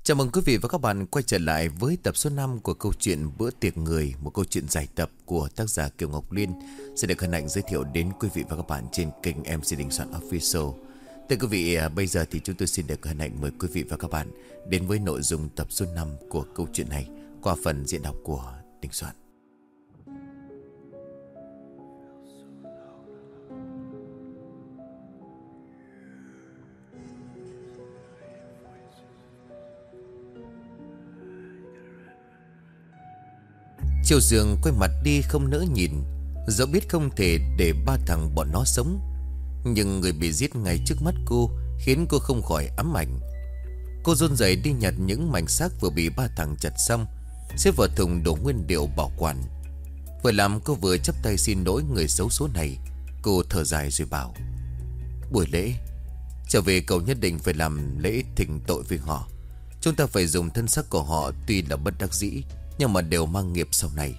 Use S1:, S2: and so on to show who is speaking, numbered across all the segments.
S1: Chào mừng quý vị và các bạn quay trở lại với tập số 5 của câu chuyện Bữa tiệc người, một câu chuyện dài tập của tác giả Kiều Ngọc Liên sẽ được hân hạnh giới thiệu đến quý vị và các bạn trên kênh MC Đình Soạn Official. Thưa quý vị, bây giờ thì chúng tôi xin được hân hạnh mời quý vị và các bạn đến với nội dung tập số 5 của câu chuyện này qua phần diễn đọc của Đình Soạn. Triều Dương quay mặt đi không nỡ nhìn, dẫu biết không thể để ba thằng bọn nó sống, nhưng người bị giết ngay trước mắt cô khiến cô không khỏi ám ảnh. Cô run rẩy đi nhặt những mảnh xác vừa bị ba thằng chặt xong, xếp vào thùng đổ nguyên liệu bảo quản. Vừa làm cô vừa chắp tay xin lỗi người xấu số này. Cô thở dài rồi bảo: buổi lễ trở về cậu nhất định phải làm lễ thỉnh tội với họ. Chúng ta phải dùng thân xác của họ, tuy là bất đắc dĩ nhưng mà đều mang nghiệp sau này.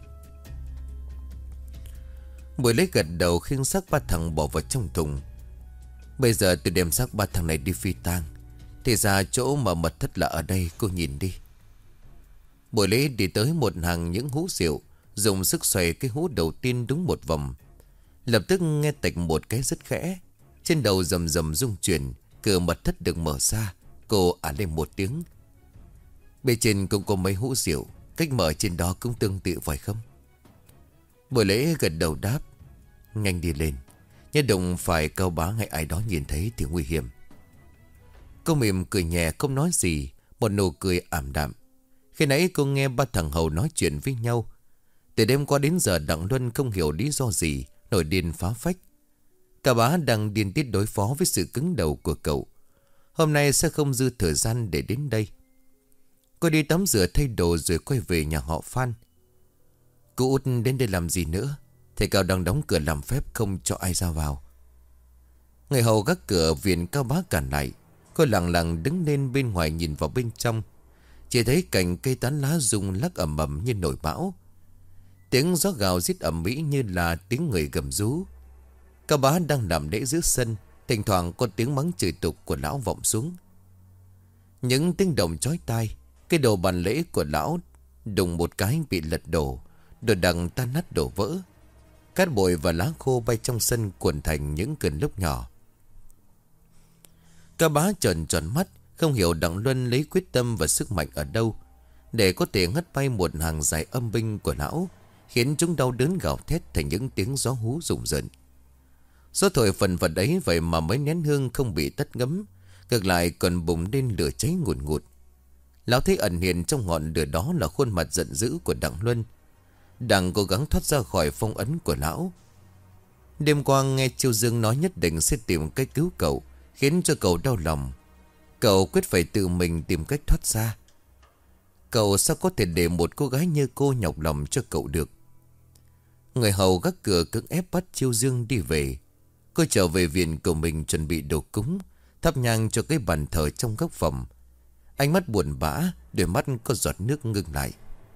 S1: Buổi lễ gật đầu khiêng xác ba thằng bỏ vào trong thùng. Bây giờ tôi đem xác ba thằng này đi phi tang. Thì ra chỗ mà mật thất là ở đây, cô nhìn đi. Buổi lễ đi tới một hàng những hũ rượu, dùng sức xoay cái hũ đầu tiên đúng một vòng. Lập tức nghe tạch một cái rất khẽ. Trên đầu rầm rầm rung chuyển, cửa mật thất được mở ra. Cô lên một tiếng. Bên trên cũng có mấy hũ rượu, cách mở trên đó cũng tương tự phải không? Buổi lễ gật đầu đáp: nhanh đi lên, nhất định phải Cao Bá hay ai đó nhìn thấy thì nguy hiểm. Cô mỉm cười nhẹ không nói gì, một nụ cười ảm đạm. Khi nãy cô nghe ba thằng hầu nói chuyện với nhau. Từ đêm qua đến giờ Đặng Luân không hiểu lý do gì nổi điên phá phách. Cao Bá đang điên tiết đối phó với sự cứng đầu của cậu. Hôm nay sẽ không dư thời gian để đến đây. Cô đi tắm rửa thay đồ rồi quay về nhà họ Phan. Cô út đến đây làm gì nữa? Thầy Cao đang đóng cửa làm phép không cho ai ra vào. Người hầu gác cửa viện Cao Bá cản lại. Cô lặng lặng đứng lên bên ngoài nhìn vào bên trong. Chỉ thấy cành cây tán lá rung lắc ầm ầm như nổi bão. Tiếng gió gào rít ầm ĩ như là tiếng người gầm rú. Cao Bá đang nằm lễ giữa sân, thỉnh thoảng có tiếng mắng chửi tục của lão vọng xuống. Những tiếng động chói tai. Cái đồ bàn lễ của lão đùng một cái bị lật đổ, đồ đằng tan nát đổ vỡ. Cát bụi và lá khô bay trong sân cuộn thành những cơn lốc nhỏ. Cao Bá trợn tròn mắt, không hiểu Đặng Luân lấy quyết tâm và sức mạnh ở đâu để có thể hất bay một hàng dài âm binh của lão, khiến chúng đau đớn gào thét thành những tiếng gió hú rùng rợn. Gió thổi phần vật ấy vậy mà mấy nén hương không bị tắt ngấm, ngược lại còn bùng lên lửa cháy ngùn ngụt. Lão thấy ẩn hiện trong ngọn lửa đó là khuôn mặt giận dữ của Đặng Luân, đang cố gắng thoát ra khỏi phong ấn của lão. Đêm qua nghe Triều Dương nói nhất định sẽ tìm cách cứu cậu, khiến cho cậu đau lòng. Cậu quyết phải tự mình tìm cách thoát ra. Cậu sao có thể để một cô gái như cô nhọc lòng cho cậu được? Người hầu gác cửa cưỡng ép bắt Triều Dương đi về. Cô trở về viện của mình chuẩn bị đồ cúng, thắp nhang cho cái bàn thờ trong góc phòng. Ánh mắt buồn bã, đôi mắt có giọt nước ngưng lại.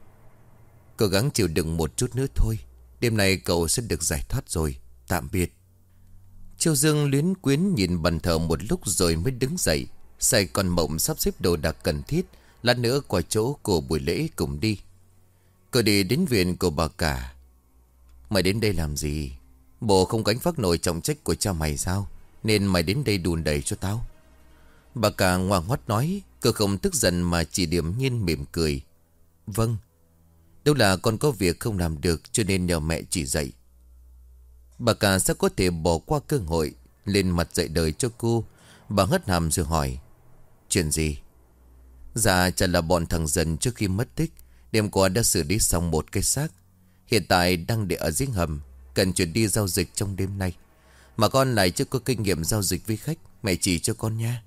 S1: Cố gắng chịu đựng một chút nữa thôi. Đêm nay cậu sẽ được giải thoát rồi. Tạm biệt. Triều Dương luyến quyến nhìn bàn thờ một lúc rồi mới đứng dậy. Sài còn mộng sắp xếp đồ đạc cần thiết, lát nữa qua chỗ của buổi lễ cùng đi. Cô đi đến viện của bà cả. Mày đến đây làm gì? Bộ không gánh vác nổi trọng trách của cha mày sao? Nên mày đến đây đùn đẩy cho tao. Bà cả ngoan ngoắt nói. Cô không tức giận mà chỉ điềm nhiên mỉm cười. Vâng, đâu là con có việc không làm được cho nên nhờ mẹ chỉ dạy. Bà cả sẽ có thể bỏ qua cơ hội lên mặt dạy đời cho cô. Bà hất hàm rồi hỏi: chuyện gì? Dạ chả là bọn thằng Dần trước khi mất tích đêm qua đã xử lý xong một cái xác. Hiện tại đang để ở dưới hầm, cần chuyển đi giao dịch trong đêm nay. Mà con lại chưa có kinh nghiệm giao dịch với khách, mẹ chỉ cho con nha.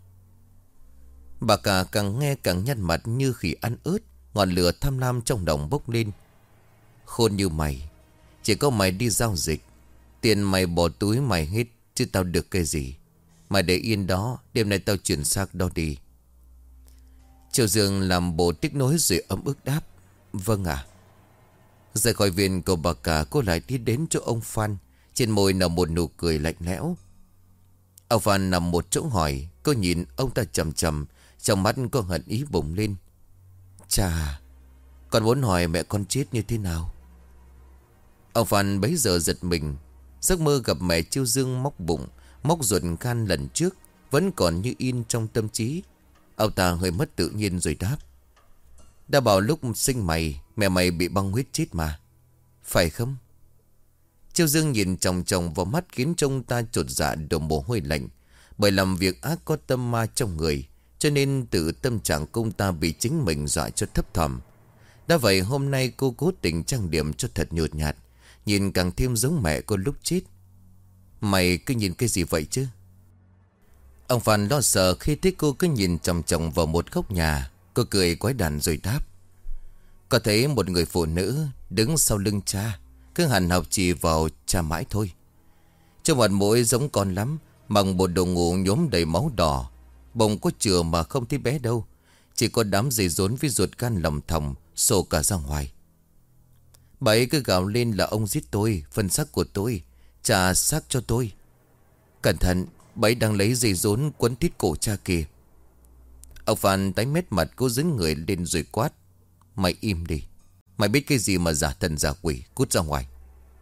S1: Bà cả càng nghe càng nhăn mặt như khỉ ăn ớt. Ngọn lửa tham lam trong lòng bốc lên. Khôn như mày, chỉ có mày đi giao dịch, tiền mày bỏ túi mày hết, chứ tao được cái gì. Mày để yên đó, đêm nay tao chuyển xác đó đi. Triều Dương làm bộ tiếc nối rồi ấm ức đáp: vâng ạ. Rời khỏi viện của bà cả, cô lại đi đến chỗ ông Phan. Trên môi nở một nụ cười lạnh lẽo. Ông Phan nằm một chỗ hỏi. Cô nhìn ông ta chằm chằm, trong mắt có hận ý bùng lên. Chà, con muốn hỏi mẹ con chết như thế nào. Ông Phan bấy giờ giật mình. Giấc mơ gặp mẹ Chiêu Dương móc bụng, móc ruột gan lần trước vẫn còn như in trong tâm trí. Ông ta hơi mất tự nhiên rồi đáp: đã bảo lúc sinh mày, mẹ mày bị băng huyết chết mà, phải không? Chiêu Dương nhìn chòng chòng vào mắt khiến trông ta chột dạ đổ mồ hôi lạnh. Bởi làm việc ác có tâm ma trong người, cho nên tự tâm trạng công ta bị chính mình dọa cho thấp thỏm. Đã vậy hôm nay cô cố tình trang điểm cho thật nhột nhạt, nhìn càng thêm giống mẹ cô lúc chết. Mày cứ nhìn cái gì vậy chứ? Ông Phan lo sợ khi thấy cô cứ nhìn chòng chòng vào một góc nhà. Cô cười quái đản rồi đáp: có thấy một người phụ nữ đứng sau lưng cha, cứ hằn học chỉ vào cha mãi thôi. Trong mặt mũi giống con lắm, mặc một đồ ngủ nhóm đầy máu đỏ. Bồng có chừa mà không thấy bé đâu, chỉ có đám dây rốn với ruột gan lòng thòng xô cả ra ngoài. Bà ấy cứ gào lên là ông giết tôi, phần xác của tôi, trả xác cho tôi. Cẩn thận, bà ấy đang lấy dây rốn quấn tít cổ cha kìa. Ông Phan tái mét mặt, cố dính người lên rồi quát: mày im đi, mày biết cái gì mà giả thần giả quỷ, cút ra ngoài.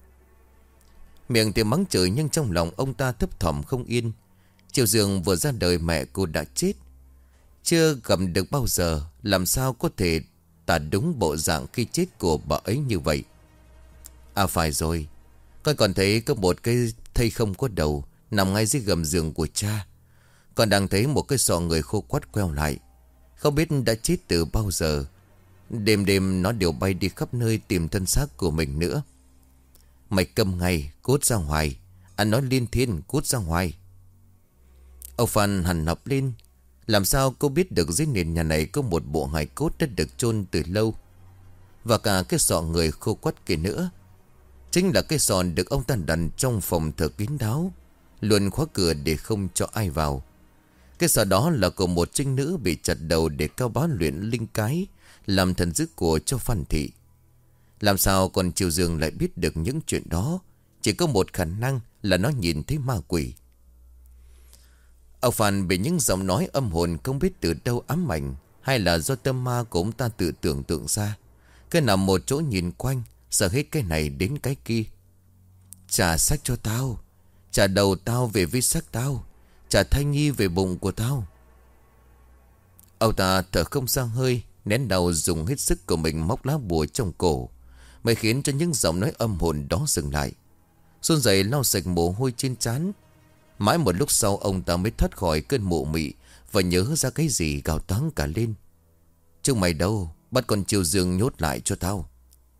S1: Miệng thì mắng chửi nhưng trong lòng ông ta thấp thỏm không yên. Chiều Dương vừa ra đời mẹ cô đã chết, chưa gặp được bao giờ, làm sao có thể tả đúng bộ dạng khi chết của bà ấy như vậy. À phải rồi, con còn thấy có một cái thây không có đầu nằm ngay dưới gầm giường của cha. Con đang thấy một cái sọ người khô quắt queo lại, không biết đã chết từ bao giờ. Đêm đêm nó đều bay đi khắp nơi tìm thân xác của mình nữa. Mày câm ngay, cút ra ngoài. Anh nói liên thiên, cút ra ngoài. Ông Phan hằn học lên. Làm sao cô biết được dưới nền nhà này có một bộ hài cốt đã được chôn từ lâu, và cả cái sọ người khô quắt kia nữa. Chính là cái sọ được ông ta đặt trong phòng thờ kín đáo, luôn khóa cửa để không cho ai vào. Cái sọ đó là của một trinh nữ bị chặt đầu để cao bá luyện linh cái, làm thần dữ của cho Phan thị. Làm sao còn Chiêu Dương lại biết được những chuyện đó? Chỉ có một khả năng là nó nhìn thấy ma quỷ. Ông Phan bị những giọng nói âm hồn không biết từ đâu ám ảnh, hay là do tâm ma của ông ta tự tưởng tượng ra. Cứ nằm một chỗ nhìn quanh, sợ hết cái này đến cái kia. Trả xác cho tao, trả đầu tao về với xác tao, trả thai nhi về bụng của tao. Ông ta thở không ra hơi, nén đầu dùng hết sức của mình móc lá bùa trong cổ, mới khiến cho những giọng nói âm hồn đó dừng lại. Run rẩy lau sạch mồ hôi trên trán. Mãi một lúc sau ông ta mới thoát khỏi cơn mụ mị và nhớ ra cái gì, gào toáng cả lên: chúng mày đâu, bắt con Chiêu Dương nhốt lại cho tao.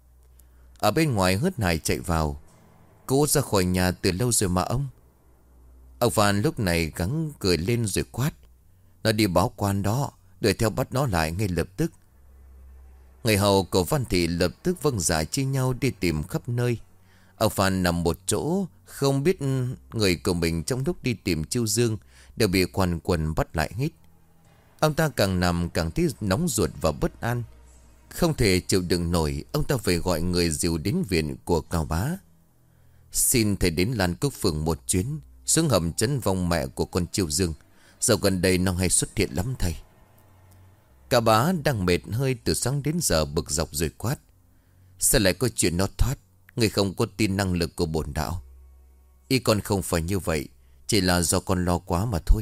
S1: Ở bên ngoài hớt hải chạy vào: cô ra khỏi nhà từ lâu rồi mà ông. Ông Phan lúc này gắng cười lên rồi quát: nó đi báo quan đó, đuổi theo bắt nó lại ngay lập tức. Người hầu của Văn Thị lập tức vâng dạ chia nhau đi tìm khắp nơi. Ông Phan nằm một chỗ, không biết người của mình trong lúc đi tìm Chiêu Dương đều bị quan quần bắt lại hết. Ông ta càng nằm càng thấy nóng ruột và bất an. Không thể chịu đựng nổi, ông ta phải gọi người dìu đến viện của Cao Bá. Xin thầy đến Lan Cốc Phường một chuyến, xuống hầm trấn vong mẹ của con Chiêu Dương. Dạo gần đây nó hay xuất hiện lắm thầy. Cao Bá đang mệt hơi từ sáng đến giờ, bực dọc rồi quát: sao lại có chuyện nó thoát? Người không có tin năng lực của bổn đạo. Ý con không phải như vậy, chỉ là do con lo quá mà thôi.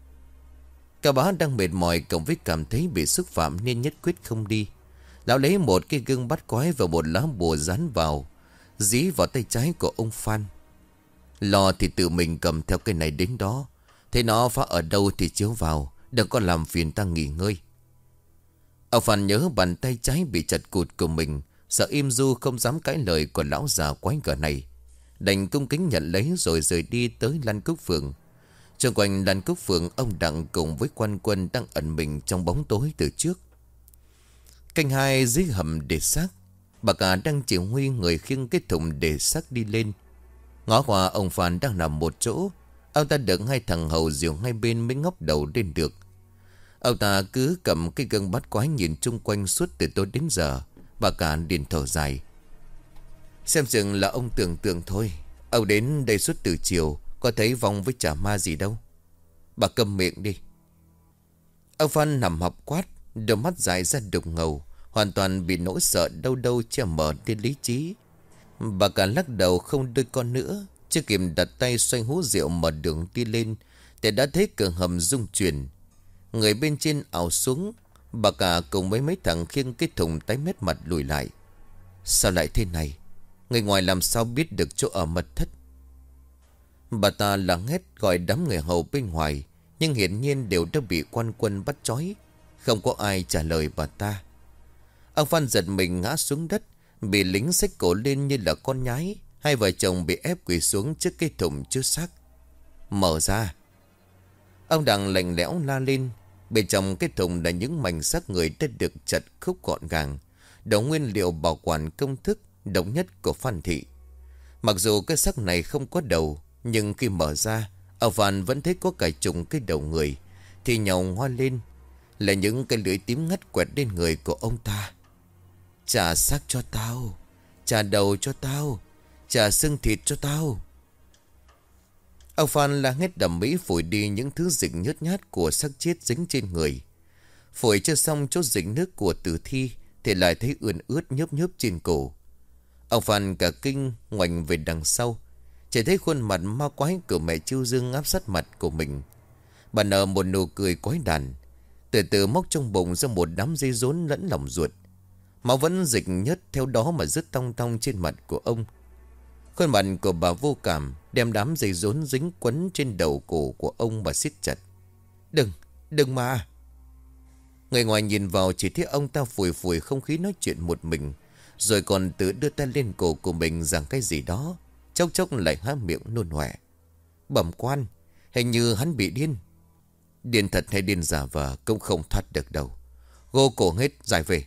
S1: Cao Bá đang mệt mỏi cộng với cảm thấy bị xúc phạm nên nhất quyết không đi. Lão lấy một cái gương bắt quái và một lá bùa dán vào, dí vào tay trái của ông Phan. Lo thì tự mình cầm theo cái này đến đó, thế nó phá ở đâu thì chiếu vào, đừng có làm phiền ta nghỉ ngơi. Ông Phan nhớ bàn tay trái bị chặt cụt của mình, sợ im du không dám cãi lời của lão già quái gở này, đành cung kính nhận lấy rồi rời đi tới Lan Cốc Phường. Xung quanh Lan Cốc Phường, ông Đặng cùng với quan quân đang ẩn mình trong bóng tối từ trước. Canh hai dưới hầm để xác, bà cả đang chỉ huy người khiêng cái thùng để xác đi lên. Ngó qua ông Phan đang nằm một chỗ, ông ta được hai thằng hầu dìu hai bên mới ngóc đầu lên được. Ông ta cứ cầm cái gương bắt quái nhìn chung quanh suốt từ tối đến giờ. Bà cả liền thở dài: xem chừng là ông tưởng tượng thôi. Ông đến đây suốt từ chiều, có thấy vong với chả ma gì đâu. Bà câm miệng đi. Ông Phan nằm họp quát, đôi mắt dài ra đục ngầu, hoàn toàn bị nỗi sợ đâu đâu che mờ đi lý trí. Bà cả lắc đầu không đưa con nữa. Chưa kịp đặt tay xoay hú rượu mở đường đi lên thì đã thấy cửa hầm rung chuyển. Người bên trên ảo xuống. Bà cả cùng với mấy thằng khiêng cái thùng tái mét mặt lùi lại. Sao lại thế này? Người ngoài làm sao biết được chỗ ở mật thất? Bà ta lặng hét gọi đám người hầu bên ngoài, nhưng hiển nhiên đều đã bị quan quân bắt trói. Không có ai trả lời bà ta. Ông Phan giật mình ngã xuống đất, bị lính xách cổ lên như là con nhái. Hai vợ chồng bị ép quỳ xuống trước cái thùng chứa xác. Mở ra. Ông Đặng lạnh lẽo la lên. Bên trong cái thùng là những mảnh xác người đã được chặt khúc gọn gàng, đủ nguyên liệu bảo quản công thức độc nhất của Phan thị. Mặc dù cái xác này không có đầu, nhưng khi mở ra, ông Phan vẫn thấy có cả chục cái đầu người thì nhàu hoa lên, là những cái lưỡi tím ngắt quẹt lên người của ông ta. Trả xác cho tao, trả đầu cho tao, trả xương thịt cho tao. Ông Phan la hét đầm mỹ phủi đi những thứ dịch nhớt nhát của xác chết dính trên người. Phủi cho xong chỗ dịch nước của tử thi thì lại thấy ươn ướt nhớp nhớp trên cổ. Ông Phan cả kinh ngoảnh về đằng sau, chỉ thấy khuôn mặt ma quái của mẹ Chiêu Dương áp sát mặt của mình. Bà nở một nụ cười quái đản, từ từ móc trong bụng ra một đám dây rốn lẫn lòng ruột. Máu vẫn dịch nhớt theo đó mà rứt tong tong trên mặt của ông. Khuôn mặt của bà vô cảm, đem đám dây rốn dính quấn trên đầu cổ của ông mà siết chặt. Đừng mà. Người ngoài nhìn vào chỉ thấy ông ta phủi phủi không khí nói chuyện một mình, rồi còn tự đưa tay lên cổ của mình rằng cái gì đó, chốc chốc lại há miệng nôn ọe. Bẩm quan, hình như hắn bị điên. Điên thật hay điên giả vờ cũng không thoát được đâu. Gô cổ hết, giải về.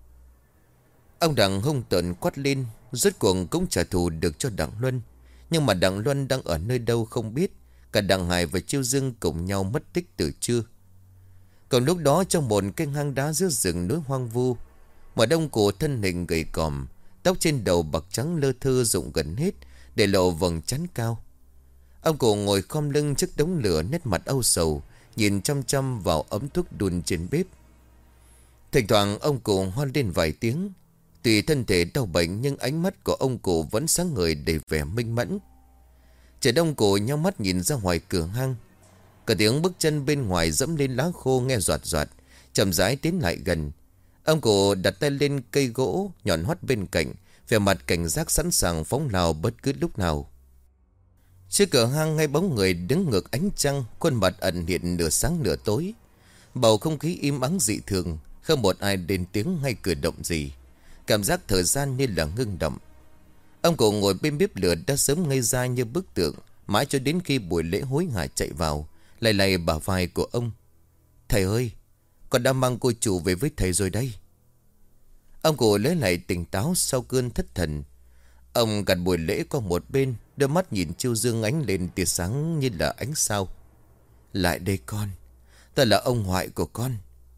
S1: Ông Đặng hung tợn quát lên. Rốt cuộc cũng trả thù được cho Đặng Luân. Nhưng mà Đặng Luân đang ở nơi đâu không biết. Cả Đặng Hải và Chiêu Dương cùng nhau mất tích từ trưa. Còn lúc đó trong một cái hang đá giữa rừng núi hoang vu, một ông cụ thân hình gầy còm, tóc trên đầu bạc trắng lơ thơ rụng gần hết, để lộ vầng trán cao. Ông cụ ngồi khom lưng trước đống lửa, nét mặt âu sầu, nhìn chăm chăm vào ấm thuốc đun trên bếp. Thỉnh thoảng ông cụ hoan lên vài tiếng. Tuy thân thể đau bệnh nhưng ánh mắt của ông cụ vẫn sáng ngời đầy vẻ minh mẫn. Trẻ đông cụ nhắm mắt nhìn ra ngoài cửa hang. Cả tiếng bước chân bên ngoài dẫm lên lá khô nghe doạt doạt, chậm rãi tiến lại gần. Ông cụ đặt tay lên cây gỗ nhọn hoắt bên cạnh, vẻ mặt cảnh giác sẵn sàng phóng lao bất cứ lúc nào. Trước cửa hang ngay bóng người đứng ngược ánh trăng, khuôn mặt ẩn hiện nửa sáng nửa tối. Bầu không khí im ắng dị thường, không một ai lên tiếng hay cử động gì. Cảm giác thời gian như là ngưng động. Ông cụ ngồi bên bếp lửa đã sớm ngây ra như bức tượng, mãi cho đến khi buổi lễ hối hả chạy vào, lay lay bả vai của ông. Thầy ơi, con đã mang cô chủ về với thầy rồi đây. Ông cụ lấy lại tỉnh táo sau cơn thất thần. Ông gạt buổi lễ qua một bên, đôi mắt nhìn Chiêu Dương ánh lên tia sáng như là ánh sao. Lại đây con, ta là ông ngoại của con.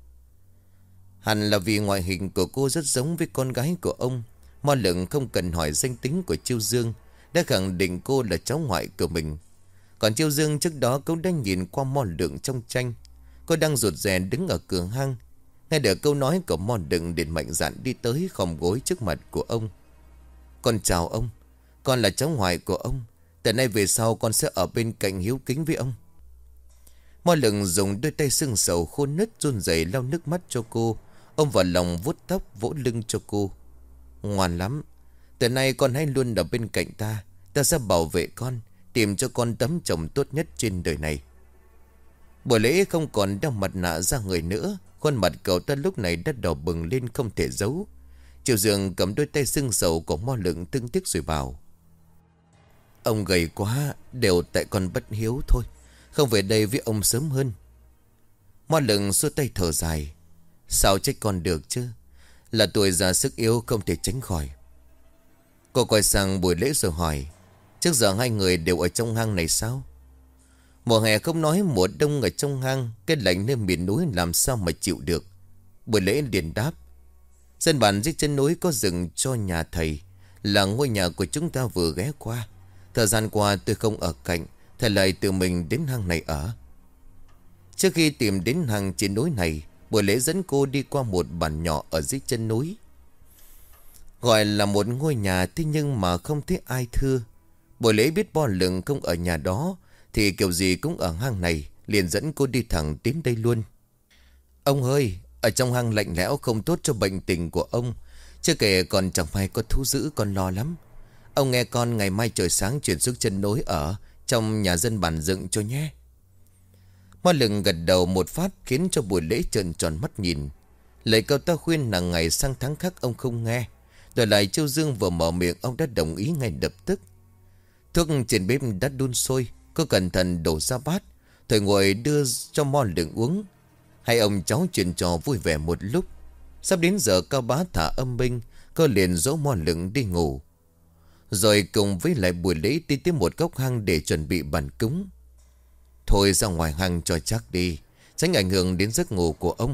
S1: Hẳn là vì ngoại hình của cô rất giống với con gái của ông, Mo Lượng không cần hỏi danh tính của Chiêu Dương đã khẳng định cô là cháu ngoại của mình. Còn Chiêu Dương trước đó cũng đã nhìn qua Mo Lượng trong tranh. Cô đang rụt rè đứng ở cửa hang, nghe được câu nói của Mo Lượng liền mạnh dạn đi tới khom gối trước mặt của ông. Con chào ông, con là cháu ngoại của ông. Từ nay về sau con sẽ ở bên cạnh hiếu kính với ông. Mo Lượng dùng đôi tay sưng sầu khô nứt run rẩy lau nước mắt cho cô, ôm vào lòng vuốt tóc vỗ lưng cho cô. Ngoan lắm, từ nay con hãy luôn ở bên cạnh ta. Ta sẽ bảo vệ con, tìm cho con tấm chồng tốt nhất trên đời này. Buổi lễ không còn đeo mặt nạ ra người nữa. Khuôn mặt cậu ta lúc này đã đỏ bừng lên không thể giấu. Chiêu Dương cầm đôi tay sưng sầu của Mo Lượng thương tiếc rồi bảo: Ông gầy quá, đều tại con bất hiếu thôi, không về đây với ông sớm hơn. Mo Lượng xua tay thở dài: Sao trách con được chứ, là tuổi già sức yếu không thể tránh khỏi. Cô quay sang buổi lễ rồi hỏi: Trước giờ hai người đều ở trong hang này sao? Mùa hè không nói, mùa đông ở trong hang, cái lạnh nơi miền núi làm sao mà chịu được. Buổi lễ liền đáp: Dân bản dưới chân núi có rừng cho nhà thầy, là ngôi nhà của chúng ta vừa ghé qua. Thời gian qua tôi không ở cạnh, thầy lại tự mình đến hang này ở. Trước khi tìm đến hang trên núi này, buổi lễ dẫn cô đi qua một bản nhỏ ở dưới chân núi. Gọi là một ngôi nhà, thế nhưng mà không thấy ai thưa. Buổi lễ biết Bo Lừng không ở nhà đó thì kiểu gì cũng ở hang này, liền dẫn cô đi thẳng đến đây luôn. Ông ơi, ở trong hang lạnh lẽo không tốt cho bệnh tình của ông. Chưa kể còn chẳng may có thú dữ, con lo lắm. Ông nghe con ngày mai trời sáng chuyển xuống chân núi ở trong nhà dân bản dựng cho nhé. Bo Lừng gật đầu một phát khiến cho buổi lễ trợn tròn mắt nhìn. Lời cậu ta khuyên là ngày sang tháng khác ông không nghe. Rồi lại Châu Dương vừa mở miệng ông đã đồng ý ngay lập tức. Thuốc trên bếp đã đun sôi, cô cẩn thận đổ ra bát, rồi ngồi đưa cho Bo Lừng uống. Hai ông cháu chuyện trò vui vẻ một lúc. Sắp đến giờ Cao Bá thả âm binh, cô liền dỗ Bo Lừng đi ngủ. Rồi cùng với lại buổi lễ đi tới một góc hang để chuẩn bị bàn cúng. Thôi ra ngoài hang cho chắc đi, tránh ảnh hưởng đến giấc ngủ của ông.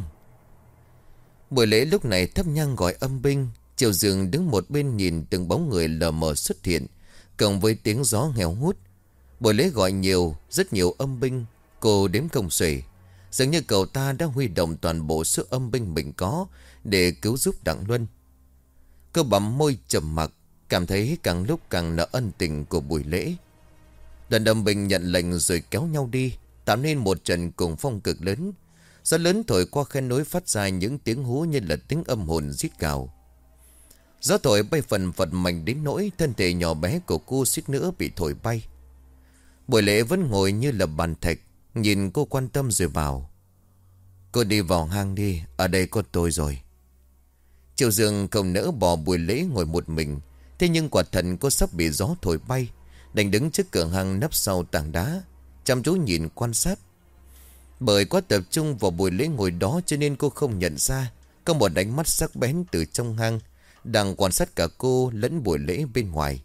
S1: Buổi lễ lúc này thắp nhang gọi âm binh. Triệu Dương đứng một bên nhìn từng bóng người lờ mờ xuất hiện, cộng với tiếng gió nghèo hút. Buổi lễ gọi nhiều, rất nhiều âm binh, cô đếm không xuể. Dường như cậu ta đã huy động toàn bộ số âm binh mình có để cứu giúp Đặng Luân. Cô bấm môi trầm mặc, cảm thấy càng lúc càng nợ ân tình của buổi lễ. Đoàn âm binh nhận lệnh rồi kéo nhau đi, tạo nên một trận cuồng phong cực lớn. Gió lớn thổi qua khe núi phát ra những tiếng hú như là tiếng âm hồn rít gào. Gió thổi bay phần phật mạnh đến nỗi thân thể nhỏ bé của cô suýt nữa bị thổi bay. Buổi lễ vẫn ngồi như là bàn thạch, nhìn cô quan tâm rồi bảo: Cô đi vào hang đi, ở đây có tôi rồi. Triệu Dương không nỡ bỏ buổi lễ ngồi một mình. Thế nhưng quả thật cô sắp bị gió thổi bay, đành đứng trước cửa hang nấp sau tảng đá, chăm chú nhìn quan sát. Bởi quá tập trung vào buổi lễ ngồi đó cho nên cô không nhận ra có một ánh mắt sắc bén từ trong hang đang quan sát cả cô lẫn buổi lễ bên ngoài.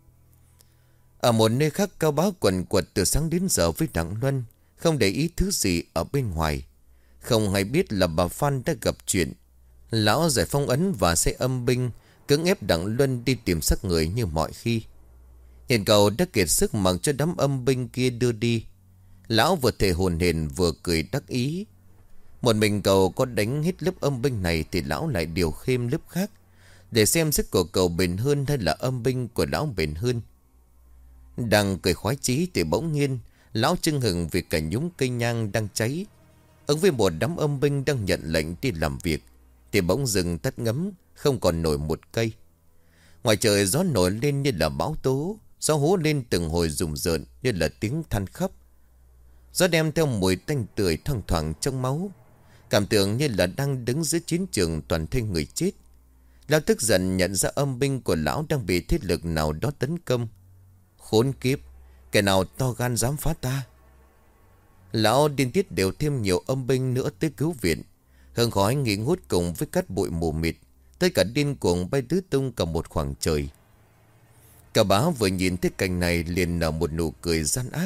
S1: Ở một nơi khác, Cao Bá quần quật từ sáng đến giờ với Đặng Luân, không để ý thứ gì ở bên ngoài. Không hay biết là bà Phan đã gặp chuyện. Lão giải phong ấn và xe âm binh cưỡng ép Đặng Luân đi tìm xác người như mọi khi. Nhìn cậu đã kiệt sức mặc cho đám âm binh kia đưa đi, lão vừa thề hồn hển vừa cười đắc ý. Một mình cậu có đánh hết lớp âm binh này thì lão lại điều thêm lớp khác, để xem sức của cậu bền hơn hay là âm binh của lão bền hơn. Đang cười khoái chí thì bỗng nhiên lão chưng hừng vì cả nhúng cây nhang đang cháy. Ứng với một đám âm binh đang nhận lệnh đi làm việc thì bỗng dừng tắt ngấm, không còn nổi một cây. Ngoài trời gió nổi lên như là bão tố, gió hú lên từng hồi rùng rợn như là tiếng than khóc. Gió đem theo mùi tanh tưởi thoang thoảng trong máu, cảm tưởng như là đang đứng giữa chiến trường toàn thân người chết. Lão tức giận nhận ra âm binh của lão đang bị thế lực nào đó tấn công. Khốn kiếp, kẻ nào to gan dám phá ta. Lão điên tiết đều thêm nhiều âm binh nữa tới cứu viện. Hương khói nghỉ ngút cùng với cát bụi mù mịt, tất cả điên cuồng bay tứ tung cả một khoảng trời. Cả bá vừa nhìn thấy cảnh này liền nở một nụ cười gian ác.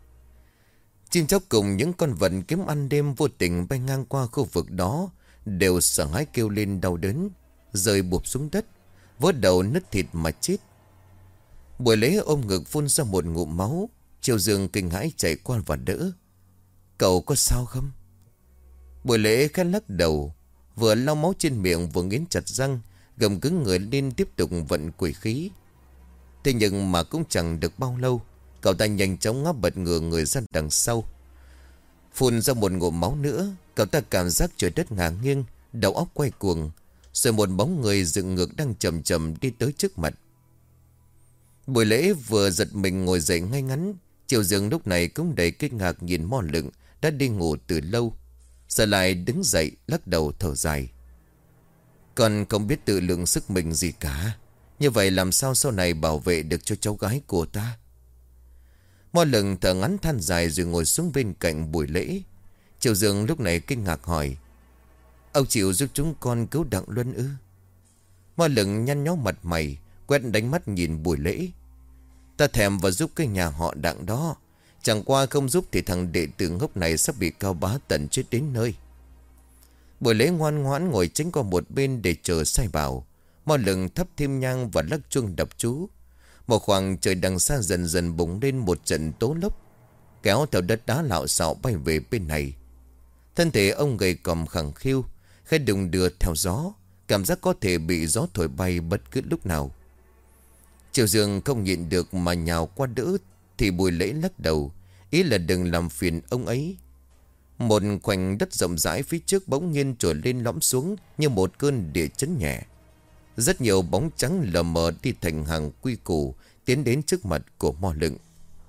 S1: Chim chóc cùng những con vật kiếm ăn đêm vô tình bay ngang qua khu vực đó đều sợ hãi kêu lên đau đớn, rơi bụp xuống đất, vỡ đầu nứt thịt mà chết. Buổi lễ ôm ngực phun ra một ngụm máu. Triệu Dương kinh hãi chạy qua và đỡ. Cậu có sao không? Buổi lễ khẽ lắc đầu, vừa lau máu trên miệng vừa nghiến chặt răng, gầm cứng người lên tiếp tục vận quỷ khí. Thế nhưng mà cũng chẳng được bao lâu, cậu ta nhanh chóng ngã bật ngửa người ra đằng sau. Phun ra một ngụm máu nữa, cậu ta cảm giác trời đất ngả nghiêng, đầu óc quay cuồng, rồi một bóng người dựng ngược đang chậm chậm đi tới trước mặt. Buổi lễ vừa giật mình ngồi dậy ngay ngắn. Triệu Dương lúc này cũng đầy kinh ngạc nhìn Bo Lừng đã đi ngủ từ lâu, giờ lại đứng dậy lắc đầu thở dài. Con không biết tự lượng sức mình gì cả, như vậy làm sao sau này bảo vệ được cho cháu gái của ta? Bo Lừng thở ngắn than dài rồi ngồi xuống bên cạnh buổi lễ. Triệu Dương lúc này kinh ngạc hỏi: Ông chịu giúp chúng con cứu Đặng Luân ư? Bo Lừng nhăn nhó mặt mày, quét đánh mắt nhìn buổi lễ. Ta thèm và giúp cái nhà họ Đặng đó, chẳng qua không giúp thì thằng đệ tử ngốc này sắp bị Cao Bá tận chết đến nơi. Buổi lễ ngoan ngoãn ngồi tránh qua một bên để chờ sai bảo. Bo Lừng thắp thêm nhang và lắc chuông đọc chú. Một khoảng trời đằng xa dần dần bùng lên một trận tố lốc, kéo theo đất đá lạo xạo bay về bên này. Thân thể ông gầy còm khẳng khiu, khẽ đung đưa theo gió, cảm giác có thể bị gió thổi bay bất cứ lúc nào. Triệu Dương không nhịn được mà nhào qua đỡ, thì Bùi Lễ lắc đầu, ý là đừng làm phiền ông ấy. Một khoảnh đất rộng rãi phía trước bỗng nhiên trồi lên lõm xuống như một cơn địa chấn nhẹ. Rất nhiều bóng trắng lờ mờ đi thành hàng quy củ tiến đến trước mặt của Mo Lựng.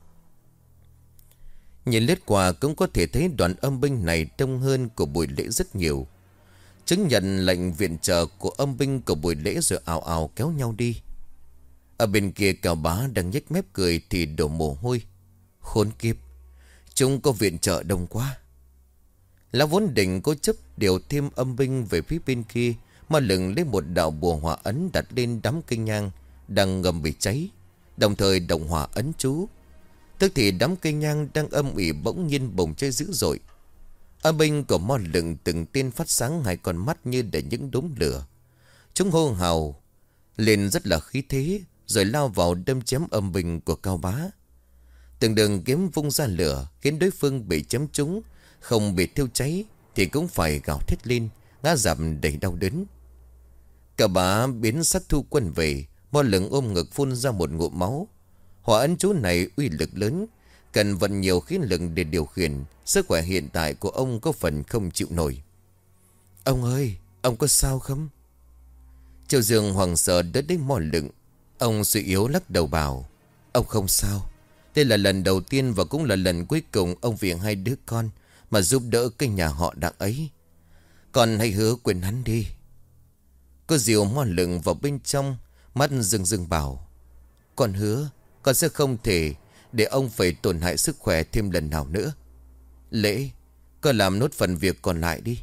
S1: Nhìn lướt qua cũng có thể thấy đoàn âm binh này đông hơn của Bùi Lễ rất nhiều. Chứng nhận lệnh viện trợ của âm binh của Bùi Lễ rồi ào ào kéo nhau đi. Ở bên kia Cao Bá đang nhếch mép cười thì đổ mồ hôi. Khốn kiếp, chúng có viện trợ đông quá. Lão vốn định cố chấp điều thêm âm binh về phía bên kia, mà Lựng lấy một đạo bùa hỏa ấn đặt lên đám cây nhang đang ngầm bị cháy, đồng thời động hỏa ấn chú. Tức thì đám cây nhang đang âm ỉ bỗng nhiên bùng cháy dữ dội. Âm binh của Mo Lựng từng tên phát sáng hai con mắt như để những đốm lửa. Chúng hô hào lên rất là khí thế, rồi lao vào đâm chém âm binh của Cao Bá. Từng đường kiếm vung ra lửa khiến đối phương bị chém trúng, không bị thiêu cháy thì cũng phải gào thét lên, ngã dạp đầy đau đớn. Cao Bá biến sát thu quân về, Mo Lựng ôm ngực phun ra một ngụm máu. Hỏa ấn chú này uy lực lớn, cần vận nhiều khí lực để điều khiển. Sức khỏe hiện tại của ông có phần không chịu nổi. Ông ơi, ông có sao không? Triệu Dương hoảng sợ đỡ lấy Mo Lựng. Ông suy yếu lắc đầu bảo, ông không sao. Đây là lần đầu tiên và cũng là lần cuối cùng ông vì hai đứa con mà giúp đỡ cái nhà họ Đặng ấy. Con hãy hứa quên hắn đi. Cô dìu Mo Lựng vào bên trong, mắt rưng rưng bảo, con hứa con sẽ không thể để ông phải tổn hại sức khỏe thêm lần nào nữa. Lễ, con làm nốt phần việc còn lại đi.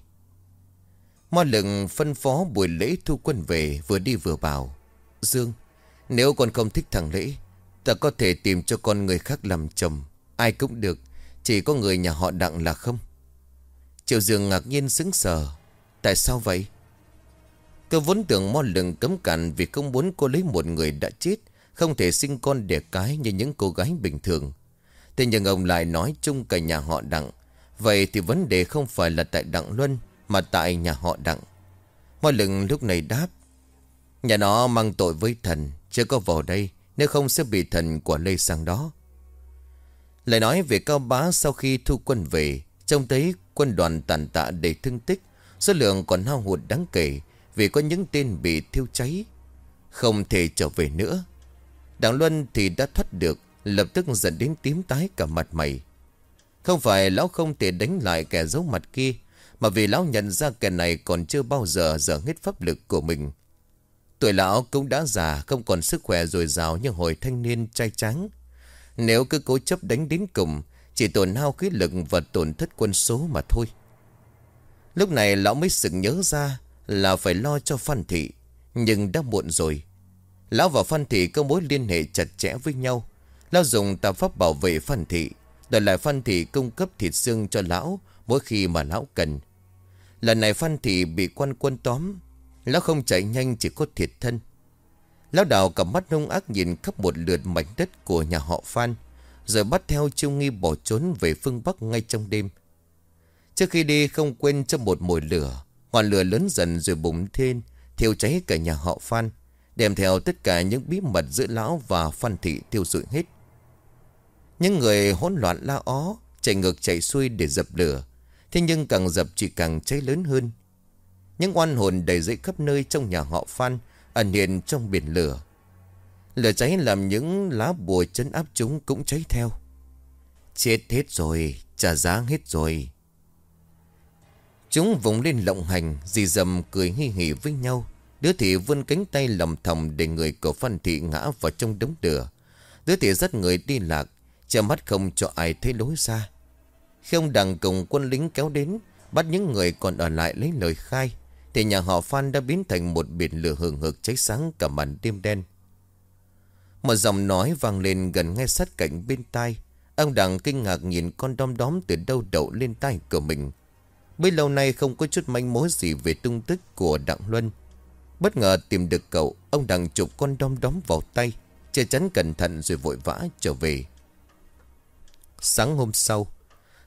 S1: Mo Lựng phân phó Bùi Lễ thu quân về, vừa đi vừa bảo, Dương, nếu con không thích thằng Lễ, ta có thể tìm cho con người khác làm chồng. Ai cũng được, chỉ có người nhà họ Đặng là không. Triệu Dương ngạc nhiên sững sờ. Tại sao vậy? Cô vốn tưởng Mo Lựng cấm cản vì không muốn cô lấy một người đã chết, không thể sinh con đẻ cái như những cô gái bình thường. Thế nhưng ông lại nói chung cả nhà họ Đặng. Vậy thì vấn đề không phải là tại Đặng Luân, mà tại nhà họ Đặng. Mo Lựng lúc này đáp, nhà nó mang tội với thần, chưa có vào đây, nếu không sẽ bị thần của lây sang đó. Lại nói về Cao Bá sau khi thu quân về, trông thấy quân đoàn tàn tạ đầy thương tích, số lượng còn hao hụt đáng kể vì có những tên bị thiêu cháy, không thể trở về nữa. Đặng Luân thì đã thoát được, lập tức dẫn đến tím tái cả mặt mày. Không phải lão không thể đánh lại kẻ giấu mặt kia, mà vì lão nhận ra kẻ này còn chưa bao giờ dở hết pháp lực của mình. Tuổi lão cũng đã già, không còn sức khỏe dồi dào như hồi thanh niên trai tráng. Nếu cứ cố chấp đánh đến cùng, chỉ tổn hao khí lực và tổn thất quân số mà thôi. Lúc này lão mới sực nhớ ra là phải lo cho Phan Thị, nhưng đã muộn rồi. Lão và Phan Thị có mối liên hệ chặt chẽ với nhau. Lão dùng tà pháp bảo vệ Phan Thị, đòi lại Phan Thị cung cấp thịt xương cho lão mỗi khi mà lão cần. Lần này Phan Thị bị quan quân tóm, lão không chạy nhanh, chỉ có thiệt thân. Lão đào cặp mắt hung ác nhìn khắp một lượt mảnh đất của nhà họ Phan, rồi bắt theo Chiêu Nghi bỏ trốn về phương Bắc ngay trong đêm. Trước khi đi không quên cho một mồi lửa. Ngọn lửa lớn dần rồi bùng lên, thiêu cháy cả nhà họ Phan, đem theo tất cả những bí mật giữa lão và Phan Thị thiêu rụi hết. Những người hỗn loạn la ó, chạy ngược chạy xuôi để dập lửa. Thế nhưng càng dập chỉ càng cháy lớn hơn. Những oan hồn đầy dẫy khắp nơi trong nhà họ Phan ẩn hiện trong biển lửa. Lửa cháy làm những lá bùa trấn áp chúng cũng cháy theo. Chết hết rồi, trả giá hết rồi. Chúng vùng lên lộng hành, dì dầm cười hi hỉ với nhau. Đứa thì vươn cánh tay lầm thầm để người của Phan Thị ngã vào trong đống lửa. Đứa thì dắt người đi lạc, che mắt không cho ai thấy lối ra. Khi ông Đặng cùng quân lính kéo đến, bắt những người còn ở lại lấy lời khai, thì nhà họ Phan đã biến thành một biển lửa hừng hực cháy sáng cả màn đêm đen. Một giọng nói vang lên gần ngay sát cạnh bên tai. Ông Đặng kinh ngạc nhìn con đom đóm từ đâu đậu lên tai của mình. Bấy lâu nay không có chút manh mối gì về tung tích của Đặng Luân. Bất ngờ tìm được cậu, ông Đặng chụp con đom đóm vào tay, che chắn cẩn thận rồi vội vã trở về. Sáng hôm sau,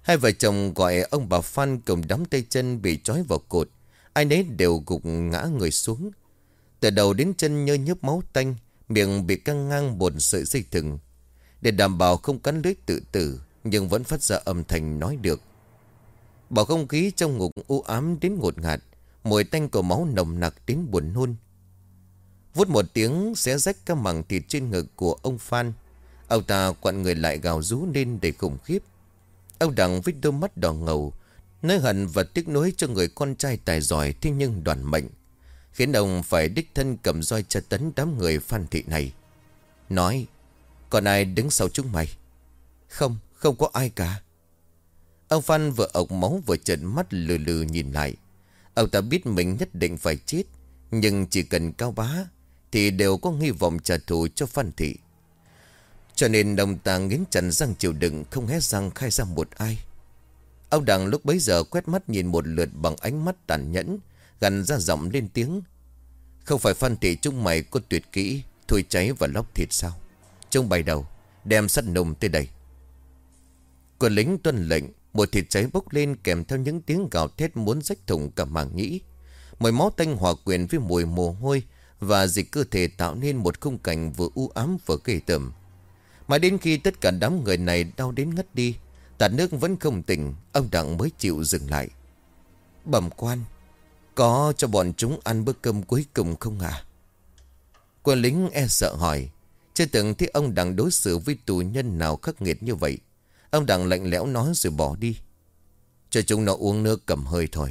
S1: Hai vợ chồng gọi ông bà Phan cùng đắm tay chân bị trói vào cột. Ai nấy đều gục ngã người xuống. Từ đầu đến chân nhơ nhớp máu tanh, miệng bị căng ngang một sợi dây thừng. Để đảm bảo không cắn lưỡi tự tử, nhưng vẫn phát ra âm thanh nói được. Bầu không khí trong ngục u ám đến ngột ngạt, mùi tanh của máu nồng nặc đến buồn nôn. Vút một tiếng xé rách các mảng thịt trên ngực của ông Phan. Ông ta quặn người lại gào rú lên để khủng khiếp. Ông Đặng với đôi mắt đỏ ngầu, nói hận và tiếc nuối cho người con trai tài giỏi thế nhưng đoàn mệnh, khiến ông phải đích thân cầm roi tra tấn đám người Phan thị này. Nói: còn ai đứng sau chúng mày? Không, không có ai cả. Ông Phan vừa ộc máu vừa trợn mắt lừ lừ nhìn lại. Ông ta biết mình nhất định phải chết, nhưng chỉ cần Cao Bá thì đều có hy vọng trả thù cho Phan thị. Cho nên ông ta nghiến chặt răng chịu đựng, không hé răng khai ra một ai. Ông Đặng lúc bấy giờ quét mắt nhìn một lượt bằng ánh mắt tàn nhẫn, gằn ra giọng lên tiếng: không phải Phan thị chúng mày có tuyệt kỹ thui cháy và lóc thịt sao? Chúng bày đầu, đem sắt nung tới đây. Quân lính tuân lệnh, mùi thịt cháy bốc lên kèm theo những tiếng gào thét muốn rách thủng cả màng nhĩ. Mùi máu tanh hòa quyện với mùi mồ hôi và dịch cơ thể tạo nên một khung cảnh vừa u ám vừa ghê tởm. Mãi đến khi tất cả đám người này đau đến ngất đi, tạt nước vẫn không tỉnh, ông Đặng mới chịu dừng lại. Bẩm quan, có cho bọn chúng ăn bữa cơm cuối cùng không à? Quân lính e sợ hỏi. Chưa từng thấy ông Đặng đối xử với tù nhân nào khắc nghiệt như vậy. Ông Đặng lạnh lẽo nói rồi bỏ đi. Cho chúng nó uống nước cầm hơi thôi.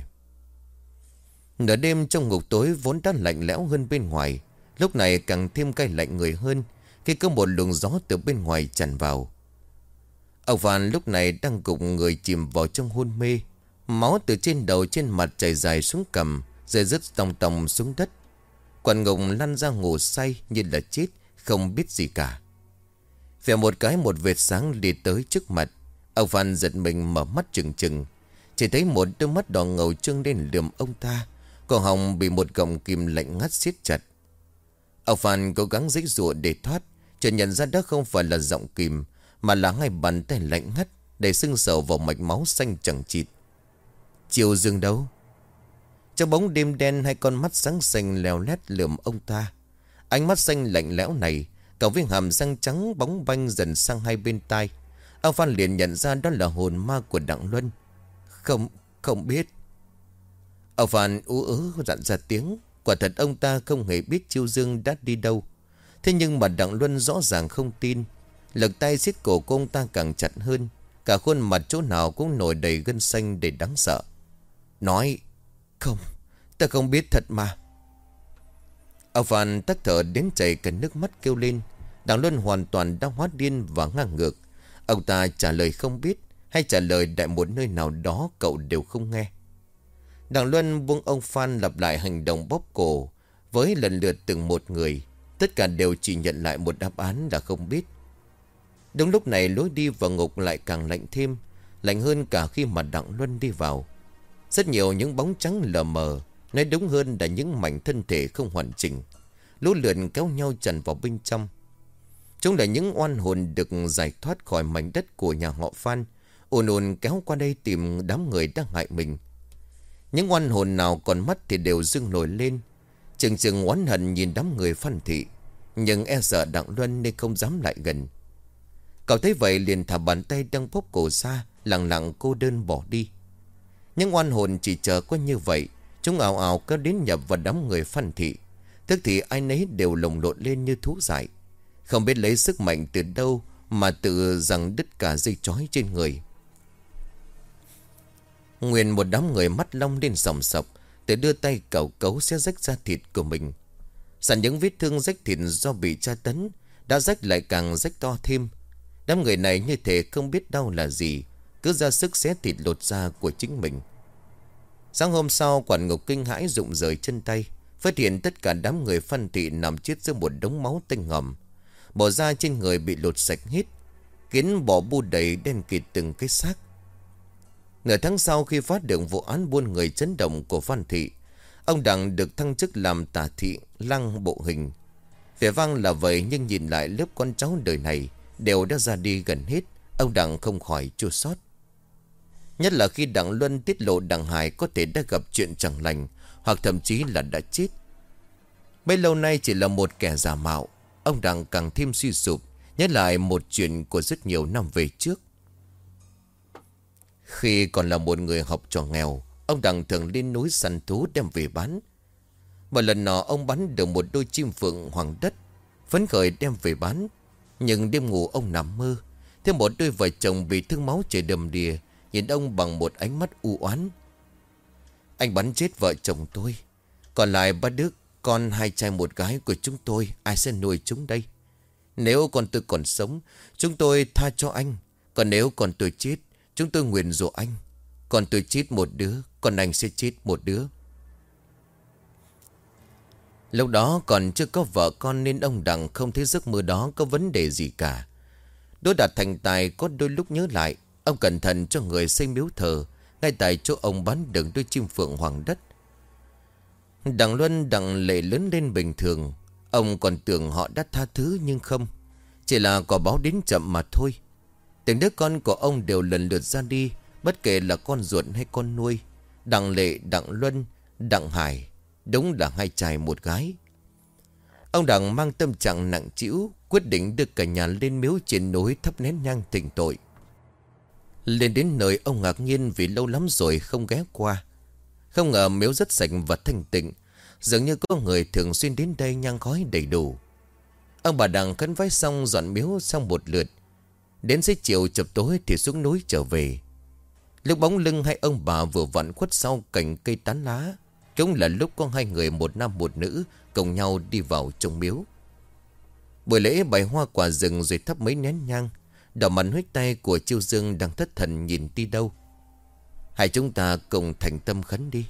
S1: Nửa đêm trong ngục tối vốn đã lạnh lẽo hơn bên ngoài, lúc này càng thêm cay lạnh người hơn khi có một luồng gió từ bên ngoài tràn vào. Ông Phan lúc này đang gục người chìm vào trong hôn mê. Máu từ trên đầu trên mặt chảy dài xuống cằm, rơi rứt tòng tòng xuống đất. Quần ngục lăn ra ngủ say như là chết, không biết gì cả. Vèo một cái một vệt sáng đi tới trước mặt. Ông Phan giật mình mở mắt trừng trừng, chỉ thấy một đôi mắt đỏ ngầu trương lên lườm ông ta. Cổ họng bị một gọng kìm lạnh ngắt siết chặt. Ông Phan cố gắng giãy giụa để thoát, chợt nhận ra đó không phải là giọng kìm, mà là hai bàn tay lạnh ngắt để sưng sầu vào mạch máu xanh chẳng chịt. Chiều dương đâu? Trong bóng đêm đen, hai con mắt sáng xanh leo lét lườm ông ta. Ánh mắt xanh lạnh lẽo này, cộng với hàm răng trắng bóng banh dần sang hai bên tai, ông Phan liền nhận ra đó là hồn ma của Đặng Luân. Không biết. Ông Phan ú ớ dặn ra tiếng. Quả thật ông ta không hề biết Chiêu Dương đã đi đâu. Thế nhưng mà Đặng Luân rõ ràng không tin. Lực tay siết cổ của ông ta càng chặt hơn. Cả khuôn mặt chỗ nào cũng nổi đầy gân xanh để đáng sợ. Nói: không, ta không biết thật mà. Ông Phan tắc thở đến chảy cả nước mắt kêu lên. Đặng Luân hoàn toàn đã hóa điên và ngang ngược. Ông ta trả lời không biết, hay trả lời tại một nơi nào đó cậu đều không nghe. Đặng Luân buông ông Phan lặp lại hành động bóp cổ với lần lượt từng một người. Tất cả đều chỉ nhận lại một đáp án là không biết. Đúng lúc này lối đi vào ngục lại càng lạnh thêm, lạnh hơn cả khi mà Đặng Luân đi vào. Rất nhiều những bóng trắng lờ mờ, nói đúng hơn là những mảnh thân thể không hoàn chỉnh, lũ lượt kéo nhau tràn vào bên trong. Chúng là những oan hồn được giải thoát khỏi mảnh đất của nhà họ Phan, ồn ồn kéo qua đây tìm đám người đang hại mình. Những oan hồn nào còn mắt thì đều dưng nổi lên, chừng chừng oán hận nhìn đám người Phan thị, nhưng e sợ Đặng Luân nên không dám lại gần. Cậu thấy vậy liền thả bàn tay đang bóp cổ ra, lặng lặng cô đơn bỏ đi. Những oan hồn chỉ chờ có như vậy, chúng ào ào kéo đến nhập vào đám người Phan thị. Tức thì ai nấy đều lồng lộn lên như thú dại, không biết lấy sức mạnh từ đâu mà tự giằng đứt cả dây trói trên người. Nguyên một đám người mắt long lên sòng sọc, để đưa tay cẩu cấu xé rách da thịt của mình. Sẵn những vết thương rách thịt do bị tra tấn đã rách lại càng rách to thêm. Đám người này như thể không biết đau là gì, cứ ra sức xé thịt lột da của chính mình. Sáng hôm sau, quản ngục kinh hãi rụng rời chân tay, phát hiện tất cả đám người Phan thị nằm chết giữa một đống máu tanh ngòm. Bỏ da trên người bị lột sạch hết, kiến bò bu đầy đen kịt từng cái xác. Nửa tháng sau, khi phát được vụ án buôn người chấn động của Phan thị, ông Đặng được thăng chức làm tả thị lăng bộ hình. Vẻ vang là vậy, nhưng nhìn lại lớp con cháu đời này đều đã ra đi gần hết, ông Đặng không khỏi chua xót. Nhất là khi Đặng Luân tiết lộ Đặng Hải có thể đã gặp chuyện chẳng lành, hoặc thậm chí là đã chết. Bấy lâu nay chỉ là một kẻ giả mạo, ông Đặng càng thêm suy sụp, nhớ lại một chuyện của rất nhiều năm về trước. Khi còn là một người học trò nghèo, ông Đặng thường lên núi săn thú đem về bán. Một lần nọ ông bắn được một đôi chim phượng hoàng đất, phấn khởi đem về bán. Nhưng đêm ngủ ông nằm mơ, thấy một đôi vợ chồng bị thương máu chảy đầm đìa, nhìn ông bằng một ánh mắt u oán. Anh bắn chết vợ chồng tôi, còn lại ba đứa con, hai trai một gái của chúng tôi, ai sẽ nuôi chúng đây? Nếu con tôi còn sống, chúng tôi tha cho anh. Còn nếu con tôi chết, chúng tôi nguyền rủa anh. Con tôi chết một đứa, còn anh sẽ chết một đứa. Lúc đó còn chưa có vợ con nên ông Đặng không thấy giấc mơ đó có vấn đề gì cả. Đỗ Đạt thành tài có đôi lúc nhớ lại, ông cẩn thận cho người xây miếu thờ ngay tại chỗ ông bắn được đôi chim phượng hoàng đất. Đặng Luân, Đặng Lệ lớn lên bình thường. Ông còn tưởng họ đã tha thứ nhưng không, chỉ là quả báo đến chậm mà thôi. Từng đứa con của ông đều lần lượt ra đi, bất kể là con ruột hay con nuôi. Đặng Lệ, Đặng Luân, Đặng Hải, đúng là hai trai một gái. Ông Đặng mang tâm trạng nặng trĩu, quyết định đưa cả nhà lên miếu trên núi thắp nén nhang thỉnh tội. Lên đến nơi ông ngạc nhiên vì lâu lắm rồi không ghé qua. Không ngờ miếu rất sạch và thanh tịnh, dường như có người thường xuyên đến đây nhang khói đầy đủ. Ông bà Đặng khấn vái xong dọn miếu xong một lượt. Đến xế chiều chập tối thì xuống núi trở về. Lúc bóng lưng hai ông bà vừa vặn khuất sau cành cây tán lá, cũng là lúc có hai người một nam một nữ cùng nhau đi vào trong miếu. Buổi lễ bày hoa quả rừng rồi thắp mấy nén nhang. Đỏ mặt huyết tay của Chiêu Dương đang thất thần nhìn đi đâu. Hai chúng ta cùng thành tâm khấn đi.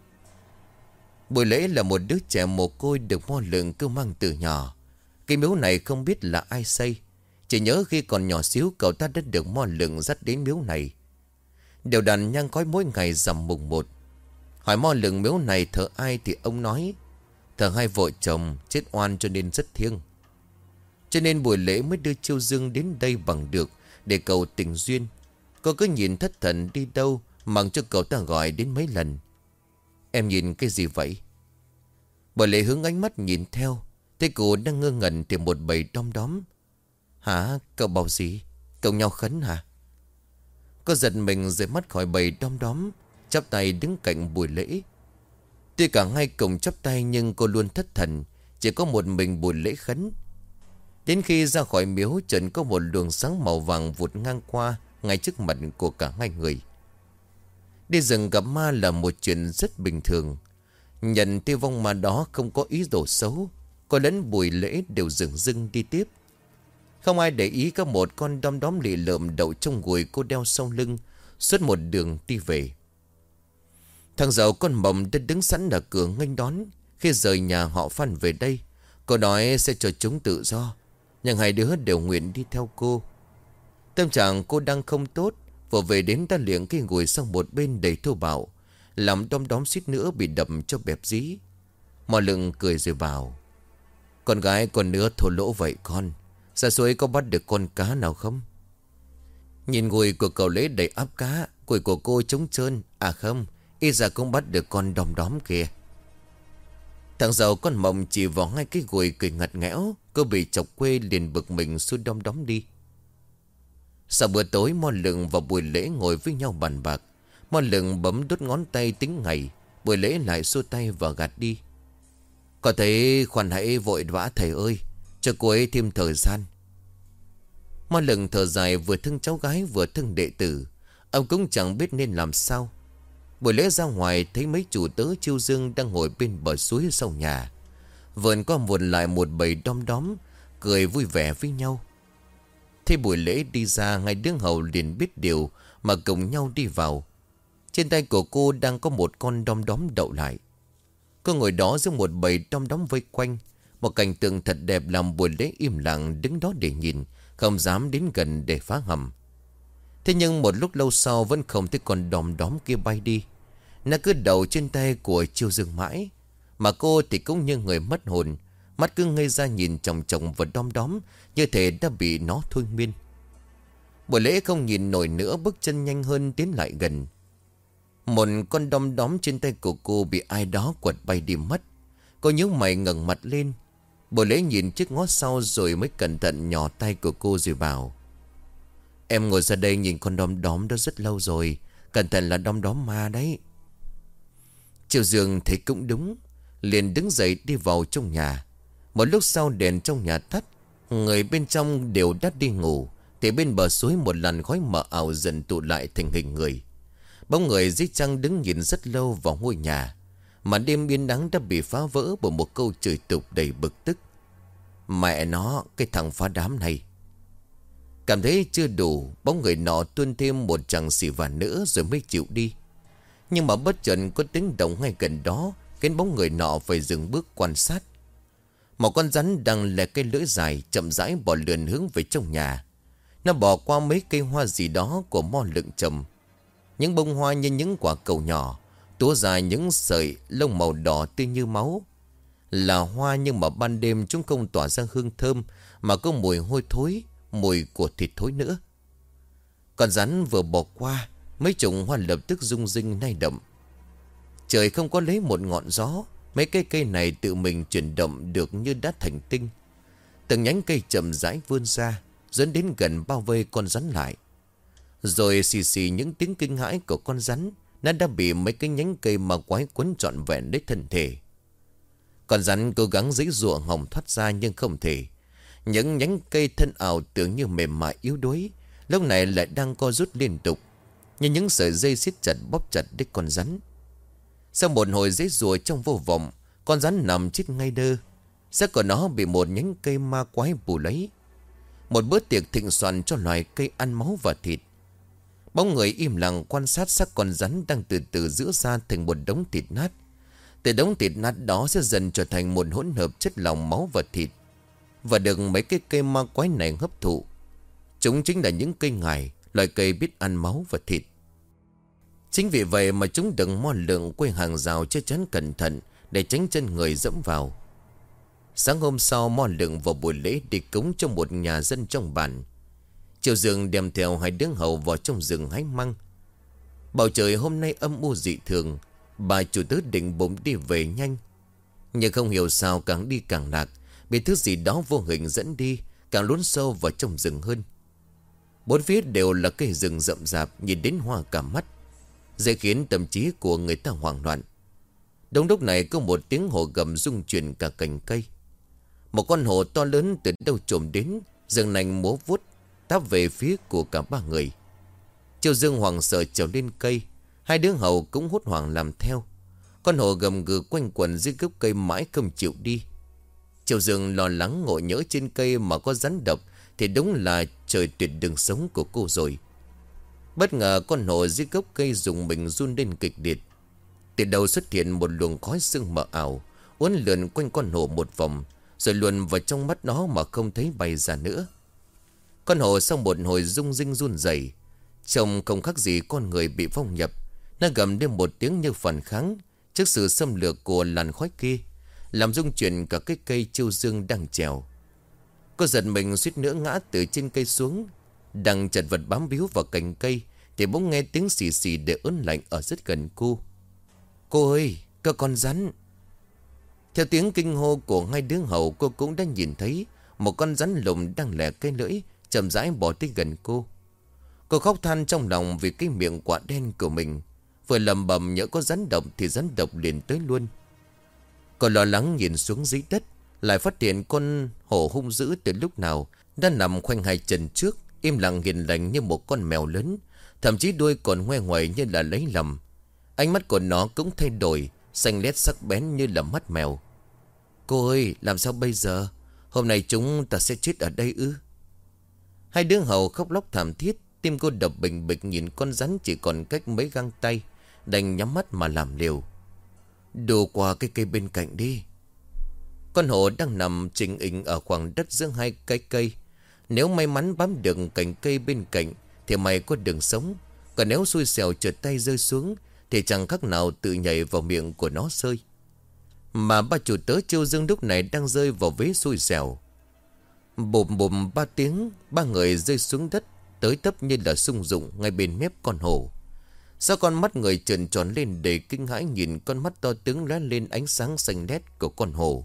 S1: Buổi lễ là một đứa trẻ mồ côi được Mo Lượng cưu mang từ nhỏ. Cái miếu này không biết là ai xây, chỉ nhớ khi còn nhỏ xíu cậu ta đã được Mo Lượng dắt đến miếu này. Đều đặn nhang khói mỗi ngày rằm mùng 1. Hỏi Mo Lượng miếu này thờ ai thì ông nói thờ hai vợ chồng chết oan cho nên rất thiêng. Cho nên buổi lễ mới đưa Chiêu Dương đến đây bằng được để cầu tình duyên. Cô cứ nhìn thất thần đi đâu, mặc cho cậu ta gọi đến mấy lần. Em nhìn cái gì vậy? Buổi lễ hướng ánh mắt nhìn theo, thấy cô đang ngơ ngẩn tìm một bầy đom đóm. Hả? Cậu bảo gì? Cậu nhau khấn hả? Cô giật mình rời mắt khỏi bầy đom đóm, chắp tay đứng cạnh buổi lễ. Tuy cả hai cùng chắp tay nhưng cô luôn thất thần, chỉ có một mình buổi lễ khấn. Đến khi ra khỏi miếu, chợt có một luồng sáng màu vàng vụt ngang qua ngay trước mặt của cả hai người. Đi rừng gặp ma là một chuyện rất bình thường. Nhận tiêu vong ma đó không có ý đồ xấu, cô lẫn buổi lễ đều dừng dưng đi tiếp. Không ai để ý có một con đom đóm lì lợm đậu trong gùi cô đeo sau lưng suốt một đường đi về. Thằng giàu con Mộng đã đứng sẵn ở cửa nghênh đón. Khi rời nhà họ Phan về đây, cô nói sẽ cho chúng tự do, nhưng hai đứa đều nguyện đi theo cô. Tâm trạng cô đang không tốt, vừa về đến đã liệng cái gùi sang một bên đầy thô bạo, làm đom đóm suýt nữa bị đập cho bẹp dí. Mo Lượng cười rồi bảo: Con gái còn nữa thô lỗ vậy con, ra suối có bắt được con cá nào không? Nhìn gùi của cậu Lễ đầy ắp cá, gùi của cô trống trơn. À không, ít ra cũng bắt được con đom đóm kìa. Thằng giàu con Mộng chỉ vào ngay cái gùi cười ngặt nghẽo. Cô bị chọc quê liền bực mình xui đom đóm đi. Sau bữa tối, Mo Lượng và buổi lễ ngồi với nhau bàn bạc. Mo Lượng bấm đốt ngón tay tính ngày, buổi lễ lại xua tay và gạt đi. Có thấy khoan hãy vội vã thầy ơi, cho cô ấy thêm thời gian. Mo Lượng thở dài, vừa thương cháu gái vừa thương đệ tử. Ông cũng chẳng biết nên làm sao. Buổi lễ ra ngoài thấy mấy chủ tớ Chiêu Dương đang ngồi bên bờ suối sau nhà. Vườn có một lại một bầy đom đóm cười vui vẻ với nhau. Thế buổi lễ đi ra, ngay đứa hầu liền biết điều mà cùng nhau đi vào. Trên tay của cô đang có một con đom đóm đậu lại. Cô ngồi đó giữa một bầy đom đóm vây quanh. Một cảnh tượng thật đẹp làm buổi lễ im lặng đứng đó để nhìn, không dám đến gần để phá hầm. Thế nhưng một lúc lâu sau vẫn không thấy con đom đóm kia bay đi. Nó cứ đậu trên tay của Chiêu Dương mãi. Mà cô thì cũng như người mất hồn, mắt cứ ngây ra nhìn chòng chòng vào đom đóm, như thể đã bị nó thôi miên. Buổi lễ không nhìn nổi nữa, bước chân nhanh hơn tiến lại gần. Một con đom đóm trên tay của cô bị ai đó quật bay đi mất. Cô nhíu mày ngẩng mặt lên. Buổi lễ nhìn chiếc ngó sau rồi mới cẩn thận nhỏ tay của cô rồi bảo: Em ngồi ra đây nhìn con đom đóm đó rất lâu rồi. Cẩn thận là đom đóm ma đấy. Triệu Dương thấy cũng đúng, liền đứng dậy đi vào trong nhà. Một lúc sau đèn trong nhà tắt, người bên trong đều đã đi ngủ, thì bên bờ suối một làn khói mờ ảo dần tụ lại thành hình người. Bóng người dưới trăng đứng nhìn rất lâu vào ngôi nhà. Mà đêm yên nắng đã bị phá vỡ bởi một câu chửi tục đầy bực tức: Mẹ nó, cái thằng phá đám này. Cảm thấy chưa đủ, bóng người nọ tuôn thêm một chàng xì vả nữa rồi mới chịu đi. Nhưng mà bất chợt có tiếng động ngay gần đó, khiến bóng người nọ phải dừng bước quan sát. Một con rắn đang lè cây lưỡi dài chậm rãi bò lượn hướng về trong nhà. Nó bò qua mấy cây hoa gì đó của mo lựng trầm. Những bông hoa như những quả cầu nhỏ, túa dài những sợi lông màu đỏ tươi như máu. Là hoa nhưng mà ban đêm chúng không tỏa ra hương thơm, mà có mùi hôi thối, mùi của thịt thối nữa. Con rắn vừa bò qua, mấy chùm hoa lập tức rung rinh nay động. Trời không có lấy một ngọn gió, mấy cái cây này tự mình chuyển động được như đã thành tinh. Từng nhánh cây chậm rãi vươn ra, dẫn đến gần bao vây con rắn lại. Rồi xì xì những tiếng kinh hãi của con rắn, nó đã bị mấy cái nhánh cây ma quái quấn trọn vẹn lấy thân thể. Con rắn cố gắng giãy giụa hòng thoát ra nhưng không thể. Những nhánh cây thân ảo tưởng như mềm mại yếu đuối, lúc này lại đang co rút liên tục, như những sợi dây siết chặt bóp chặt đích con rắn. Sau một hồi giãy giụa trong vô vọng, con rắn nằm chết ngay đơ. Xác của nó bị một nhánh cây ma quái bù lấy. Một bữa tiệc thịnh soạn cho loài cây ăn máu và thịt. Bóng người im lặng quan sát xác con rắn đang từ từ giữa ra thành một đống thịt nát. Từ đống thịt nát đó sẽ dần trở thành một hỗn hợp chất lỏng máu và thịt, và được mấy cái cây ma quái này hấp thụ. Chúng chính là những cây ngải, loài cây biết ăn máu và thịt. Chính vì vậy mà chúng đừng mo lượng quay hàng rào che chắn cẩn thận để tránh chân người dẫm vào. Sáng hôm sau, mo lượng vào buổi lễ đi cúng trong một nhà dân trong bản. Triệu Dương đem theo hai đứa hầu vào trong rừng hái măng. Bầu trời hôm nay âm u dị thường. Bà chủ tớ định bụng đi về nhanh, nhưng không hiểu sao càng đi càng lạc, bị thứ gì đó vô hình dẫn đi, càng lún sâu vào trong rừng hơn. Bốn phía đều là cây rừng rậm rạp, nhìn đến hoa cả mắt, dễ khiến tâm trí của người ta hoảng loạn. Đúng lúc này có một tiếng hổ gầm rung chuyển cả cành cây. Một con hổ to lớn từ đâu trồm đến, giương nanh múa vuốt táp về phía của cả ba người. Triệu Dương hoảng sợ trèo lên cây, hai đứa hầu cũng hốt hoảng làm theo. Con hổ gầm gừ quanh quẩn dưới gốc cây mãi không chịu đi. Triệu Dương lo lắng ngộ nhỡ trên cây mà có rắn độc thì đúng là trời tuyệt đường sống của cô rồi. Bất ngờ con hổ dưới gốc cây dùng mình run lên kịch liệt. Từ đầu xuất hiện một luồng khói sương mờ ảo, uốn lượn quanh con hổ một vòng, rồi luồn vào trong mắt nó mà không thấy bay ra nữa. Con hổ sau một hồi rung rinh run rẩy, trông không khác gì con người bị phong nhập. Nó gầm lên một tiếng như phản kháng trước sự xâm lược của làn khói kia, làm rung chuyển cả cái cây Triệu Dương đang trèo. Cô giật mình suýt nữa ngã từ trên cây xuống. Đang chật vật bám víu vào cành cây thì bỗng nghe tiếng xì xì để ớn lạnh ở rất gần cô. Cô ơi, có con rắn. Theo tiếng kinh hô của hai đứa hầu, cô cũng đã nhìn thấy một con rắn lùm đang lè cây lưỡi chậm rãi bỏ tới gần cô. Cô khóc than trong lòng vì cái miệng quả đen của mình. Vừa lầm bầm nhỡ có rắn độc thì rắn độc liền tới luôn. Cô lo lắng nhìn xuống dưới đất, lại phát hiện con hổ hung dữ từ lúc nào đã nằm khoanh hai chân trước, im lặng hiền lành như một con mèo lớn, thậm chí đuôi còn ngoe ngoẩy như là lấy lầm. Ánh mắt của nó cũng thay đổi, xanh lét sắc bén như là mắt mèo. Cô ơi, làm sao bây giờ? Hôm nay chúng ta sẽ chết ở đây ư? Hai đứa hầu khóc lóc thảm thiết. Tim cô đập bình bịch nhìn con rắn chỉ còn cách mấy găng tay, đành nhắm mắt mà làm liều. Đổ qua cái cây bên cạnh đi. Con hổ đang nằm trình hình ở khoảng đất giữa hai cái cây. Nếu may mắn bám được cành cây bên cạnh thì mày có đường sống. Còn nếu xui xẻo trượt tay rơi xuống thì chẳng khác nào tự nhảy vào miệng của nó sơi. Mà ba chủ tớ Triệu Dương lúc này đang rơi vào vế xui xẻo. Bùm bùm ba tiếng, ba người rơi xuống đất. tới tấp như là sung dụng ngay bên mép con hổ. Sao con mắt người trợn tròn lên để kinh hãi nhìn con mắt to tướng lóe lên ánh sáng xanh lét của con hổ.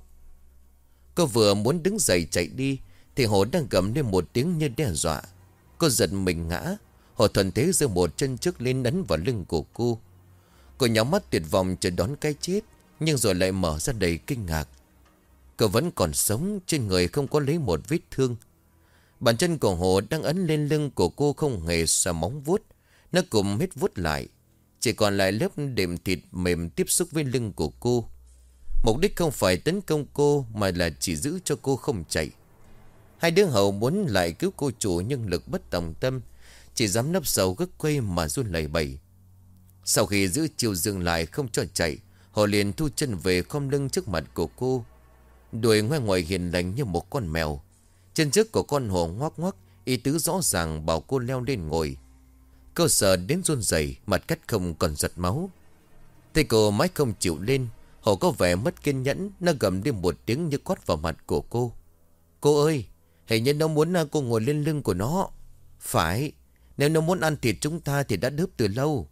S1: Cô vừa muốn đứng dậy chạy đi thì hổ đang gầm lên một tiếng như đe dọa. Cô giật mình ngã. Hổ thuần thế giơ một chân trước lên ấn vào lưng của cô. Cô nhắm mắt tuyệt vọng chờ đón cái chết, nhưng rồi lại mở ra đầy kinh ngạc. Cô vẫn còn sống, trên người không có lấy một vết thương. Bàn chân của hổ đang ấn lên lưng của cô không hề xà móng vuốt. Nó cùng hết vuốt lại, chỉ còn lại lớp đệm thịt mềm tiếp xúc với lưng của cô. Mục đích không phải tấn công cô mà là chỉ giữ cho cô không chạy. Hai đứa hầu muốn lại cứu cô chủ nhưng lực bất tòng tâm, chỉ dám nấp sau gốc cây mà run lẩy bẩy. Sau khi giữ chiều dừng lại không cho chạy, họ liền thu chân về khom lưng trước mặt của cô. Đuôi ngoe ngoài hiền lành như một con mèo. Chân trước của con hổ ngoắc ngoắc, ý tứ rõ ràng bảo cô leo lên ngồi. Cô sợ đến run rẩy, mặt cắt không còn giật máu. Thấy cô mãi không chịu lên, hổ có vẻ mất kiên nhẫn. Nó gầm lên một tiếng như quát vào mặt của cô. Cô ơi, hình như nó muốn cô ngồi lên lưng của nó. Phải, nếu nó muốn ăn thịt chúng ta thì đã đớp từ lâu.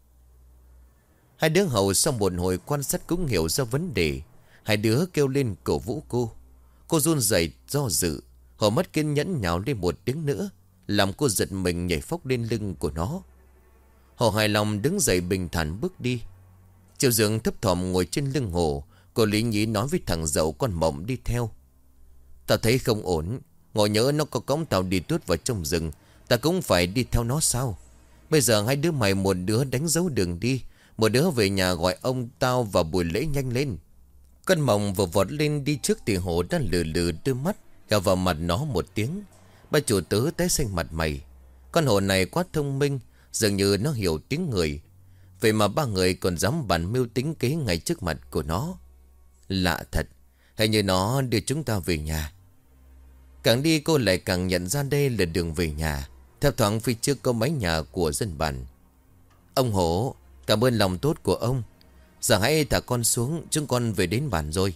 S1: Hai đứa hầu sau một hồi quan sát cũng hiểu ra vấn đề. Hai đứa kêu lên cổ vũ cô. Cô run rẩy do dự. Hổ mất kiên nhẫn nhào lên một tiếng nữa, làm cô giật mình nhảy phóc lên lưng của nó. Hổ hài lòng đứng dậy bình thản bước đi. Triệu Dương thấp thỏm ngồi trên lưng hổ. Cô lý nhí nói với thằng dậu con Mộng đi theo. Tao thấy không ổn. Ngồi nhớ nó có cõng tao đi tuốt vào trong rừng, ta cũng phải đi theo nó sao? Bây giờ hai đứa mày một đứa đánh dấu đường đi, một đứa về nhà gọi ông tao vào buổi lễ nhanh lên. Con Mộng vừa vọt lên đi trước thì hổ đã lừ lừ đôi mắt gào vào mặt nó một tiếng. Ba chủ tớ tái xanh mặt mày. Con hổ này quá thông minh, dường như nó hiểu tiếng người. Vậy mà ba người còn dám bàn mưu tính kế ngay trước mặt của nó. Lạ thật, hay như nó đưa chúng ta về nhà. Càng đi cô lại càng nhận ra đây là đường về nhà. Theo thoáng phía trước có mái nhà của dân bản. Ông hổ, cảm ơn lòng tốt của ông. Giờ hãy thả con xuống, chúng con về đến bản rồi.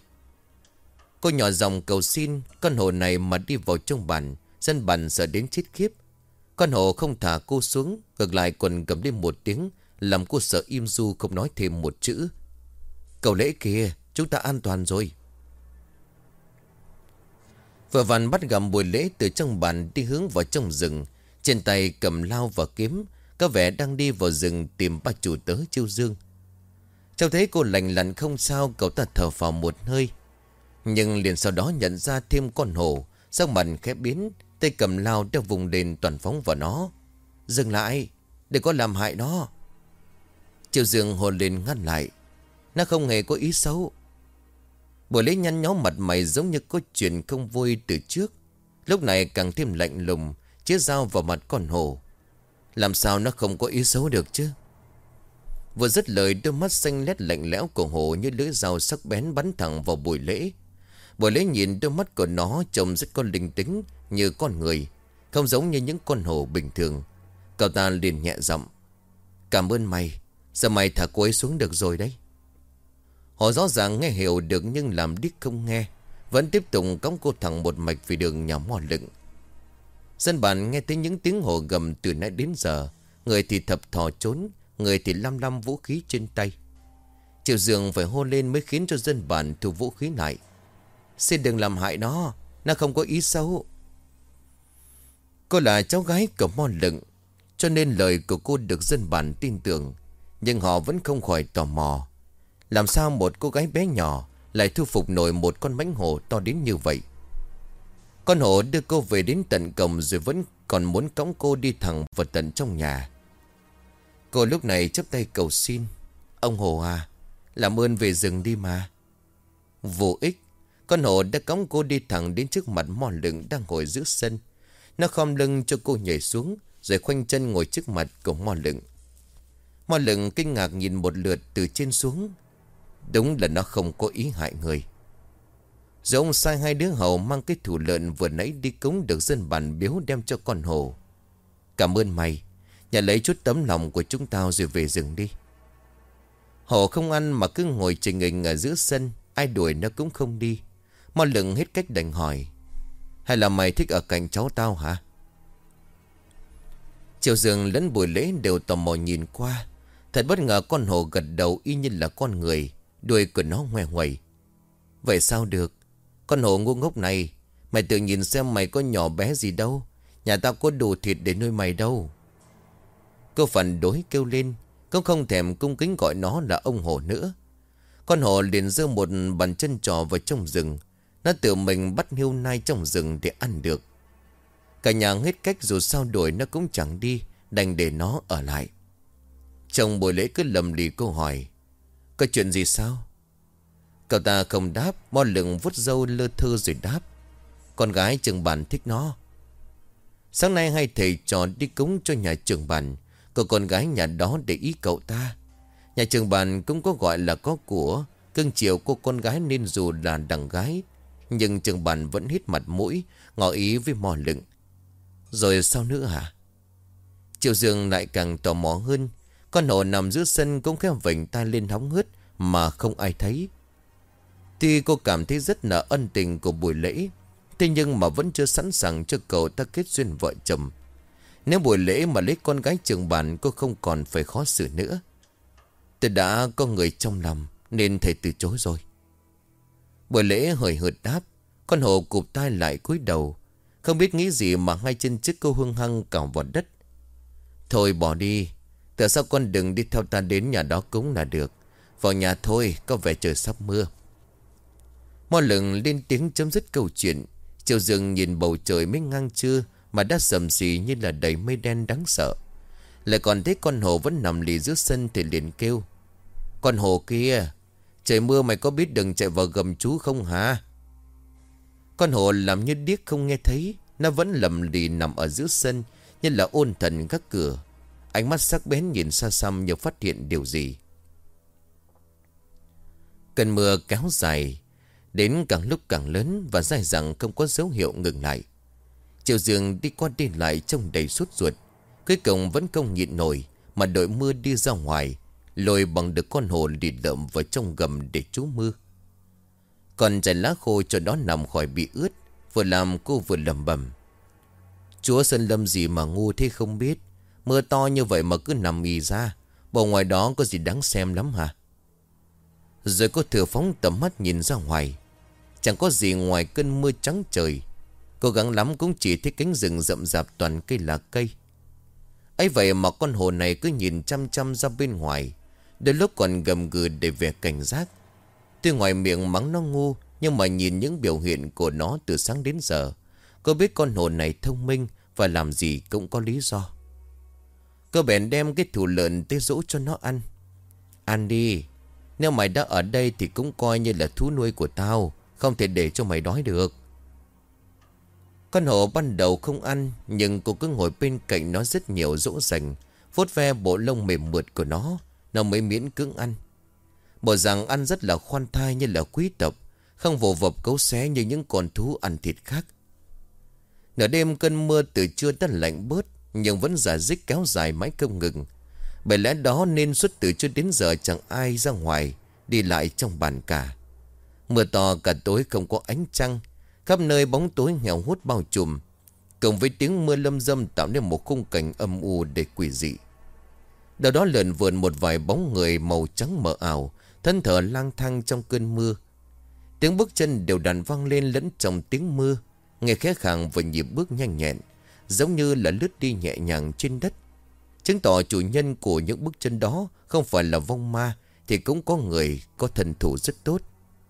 S1: Cô nhỏ giọng cầu xin. Con hổ này mà đi vào trong bản, dân bản sợ đến chết khiếp. Con hổ không thả cô xuống, ngược lại còn gầm lên một tiếng, làm cô sợ im ru không nói thêm một chữ. Cầu lễ kìa, chúng ta an toàn rồi. Vừa vặn bắt gặp buổi lễ từ trong bản đi hướng vào trong rừng. Trên tay cầm lao và kiếm, có vẻ đang đi vào rừng tìm ba chủ tớ Chiêu Dương. Cháu thấy cô lành lặn không sao, cậu ta thở phào một hơi. Nhưng liền sau đó nhận ra thêm con hổ. Sắc mặt khẽ biến, tay cầm lao đã vùng lên toàn phóng vào nó. Dừng lại, đừng có làm hại nó. Chiêu Dương hồn lên ngăn lại. Nó không hề có ý xấu. Buổi lễ nhăn nhó mặt mày giống như có chuyện không vui từ trước. Lúc này càng thêm lạnh lùng, chĩa dao vào mặt con hổ. Làm sao nó không có ý xấu được chứ? Vừa dứt lời, đôi mắt xanh lét lạnh lẽo của hổ như lưỡi dao sắc bén bắn thẳng vào buổi lễ. Buổi lễ nhìn đôi mắt của nó trông rất có linh tính như con người, không giống như những con hổ bình thường. Cậu ta liền nhẹ giọng. Cảm ơn mày, giờ mày thả cô ấy xuống được rồi đấy. Họ rõ ràng nghe hiểu được nhưng làm điếc không nghe, vẫn tiếp tục cõng cô thẳng một mạch về đường nhà mò lựng. Dân bản nghe thấy những tiếng hổ gầm từ nãy đến giờ. Người thì thập thò trốn, người thì lăm lăm vũ khí trên tay. Triệu Dương phải hô lên mới khiến cho dân bản thu vũ khí lại. Xin đừng làm hại nó không có ý xấu. Cô là cháu gái của mò lựng, cho nên lời của cô được dân bản tin tưởng. Nhưng họ vẫn không khỏi tò mò. Làm sao một cô gái bé nhỏ lại thu phục nổi một con mãnh hổ to đến như vậy? Con hổ đưa cô về đến tận cổng rồi vẫn còn muốn cõng cô đi thẳng vào tận trong nhà. Cô lúc này chắp tay cầu xin. Ông hổ à, làm ơn về rừng đi mà. Vô ích. Con hổ đã cõng cô đi thẳng đến trước mặt mò lựng đang ngồi giữa sân. Nó khom lưng cho cô nhảy xuống, rồi khoanh chân ngồi trước mặt của mò lựng. Mò lựng kinh ngạc nhìn một lượt từ trên xuống. Đúng là nó không có ý hại người. Rồi ông sai hai đứa hầu mang cái thủ lợn vừa nãy đi cúng được dân bản biếu đem cho con hổ. Cảm ơn mày, nhà lấy chút tấm lòng của chúng tao rồi về rừng đi. Hổ không ăn mà cứ ngồi trình hình ở giữa sân, ai đuổi nó cũng không đi. Mò lựng hết cách đành hỏi. Hay là mày thích ở cạnh cháu tao hả? Triệu Dương lẫn Bùi Lễ đều tò mò nhìn qua. Thật bất ngờ con hổ gật đầu y như là con người. Đuôi của nó ngoe ngoẩy. Vậy sao được? Con hổ ngu ngốc này, mày tự nhìn xem mày có nhỏ bé gì đâu. Nhà tao có đủ thịt để nuôi mày đâu. Cô phản đối kêu lên. Cũng không thèm cung kính gọi nó là ông hổ nữa. Con hổ liền giơ một bàn chân trò vào trong rừng. Nó tự mình bắt hươu nai trong rừng để ăn được. Cả nhà hết cách, dù sao đuổi nó cũng chẳng đi, đành để nó ở lại. Chồng Bùi Lễ cứ lầm lì câu hỏi: có chuyện gì sao? Cậu ta không đáp. Mo Lựng vuốt râu lơ thơ rồi đáp: con gái Trường Bản thích nó. Sáng nay hai thầy trò đi cúng cho nhà Trường Bản. Cậu con gái nhà đó để ý cậu ta. Nhà Trường Bản cũng có gọi là có của, cưng chiều cô con gái nên dù là đằng gái, nhưng Trường Bản vẫn hít mặt mũi, ngỏ ý với Mo Lựng. Rồi sao nữa hả? Triệu Dương lại càng tò mò hơn. Con hổ nằm giữa sân cũng khẽ vểnh tai lên hóng hớt mà không ai thấy. Tuy cô cảm thấy rất là ân tình của Bùi Lễ, thế nhưng mà vẫn chưa sẵn sàng cho cậu ta kết duyên vợ chồng. Nếu Bùi Lễ mà lấy con gái Trường Bản, cô không còn phải khó xử nữa. Tôi đã có người trong lòng nên thầy từ chối rồi. Bùi Lễ hời hợt đáp. Con hổ cụp tai lại cúi đầu. Không biết nghĩ gì mà hai chân trước cô hung hăng cào vào đất. Thôi bỏ đi. Tại sao con đừng đi theo ta đến nhà đó cúng là được. Vào nhà thôi, có vẻ trời sắp mưa. Mo Lựng lên tiếng chấm dứt câu chuyện. Triệu Dương nhìn bầu trời mới ngang trưa mà đã sầm xì như là đầy mây đen đáng sợ. Lại còn thấy con hổ vẫn nằm lì giữa sân thì liền kêu: con hổ kia, trời mưa mày có biết đừng chạy vào gầm chú không hả? Con hổ làm như điếc không nghe thấy. Nó vẫn lầm lì nằm ở giữa sân như là ôn thần gác cửa. Ánh mắt sắc bén nhìn xa xăm như phát hiện điều gì. Cơn mưa kéo dài đến càng lúc càng lớn và dai dẳng không có dấu hiệu ngừng lại. Triệu Dương đi qua đi lại trông đầy sốt ruột. Cuối cùng vẫn không nhịn nổi mà đội mưa đi ra ngoài, lôi bằng được con hổ lì lợm vào trong gầm để trú mưa. Còn chảy lá khô cho nó nằm khỏi bị ướt. Vừa làm cô vừa lẩm bẩm: Chúa Sơn Lâm gì mà ngu thế không biết. Mưa to như vậy mà cứ nằm ì ra. Bộ ngoài đó có gì đáng xem lắm hả? Rồi cô thừa phóng tầm mắt nhìn ra ngoài. Chẳng có gì ngoài cơn mưa trắng trời. Cố gắng lắm cũng chỉ thấy cánh rừng rậm rạp toàn cây lá cây. Ấy vậy mà con hổ này cứ nhìn chăm chăm ra bên ngoài. Đôi lúc còn gầm gừ để vẻ cảnh giác. Tuy ngoài miệng mắng nó ngu, nhưng mà nhìn những biểu hiện của nó từ sáng đến giờ, cô biết con hổ này thông minh và làm gì cũng có lý do. Cô bèn đem cái thù lợn tới dỗ cho nó ăn. Ăn đi. Nếu mày đã ở đây thì cũng coi như là thú nuôi của tao. Không thể để cho mày đói được. Con hổ ban đầu không ăn, nhưng cô cứ ngồi bên cạnh nó rất nhiều dỗ dành, vuốt ve bộ lông mềm mượt của nó mới miễn cưỡng ăn. Bộ rằng ăn rất là khoan thai như là quý tộc, không vồ vập cấu xé như những con thú ăn thịt khác. Nửa đêm cơn mưa từ trưa đã lạnh bớt, nhưng vẫn rả rích kéo dài mãi không ngừng. Bởi lẽ đó nên suốt từ trưa đến giờ chẳng ai ra ngoài đi lại trong bản cả. Mưa to cả tối không có ánh trăng, khắp nơi bóng tối nghèo hút bao trùm, cùng với tiếng mưa lâm dâm tạo nên một khung cảnh âm u để quỷ dị. Đầu đó lượn vườn một vài bóng người màu trắng mờ ảo, thân thờ lang thang trong cơn mưa. Tiếng bước chân đều đặn vang lên lẫn trong tiếng mưa, nghe khẽ khàng và nhịp bước nhanh nhẹn, giống như là lướt đi nhẹ nhàng trên đất, chứng tỏ chủ nhân của những bước chân đó không phải là vong ma thì cũng có người có thần thủ rất tốt.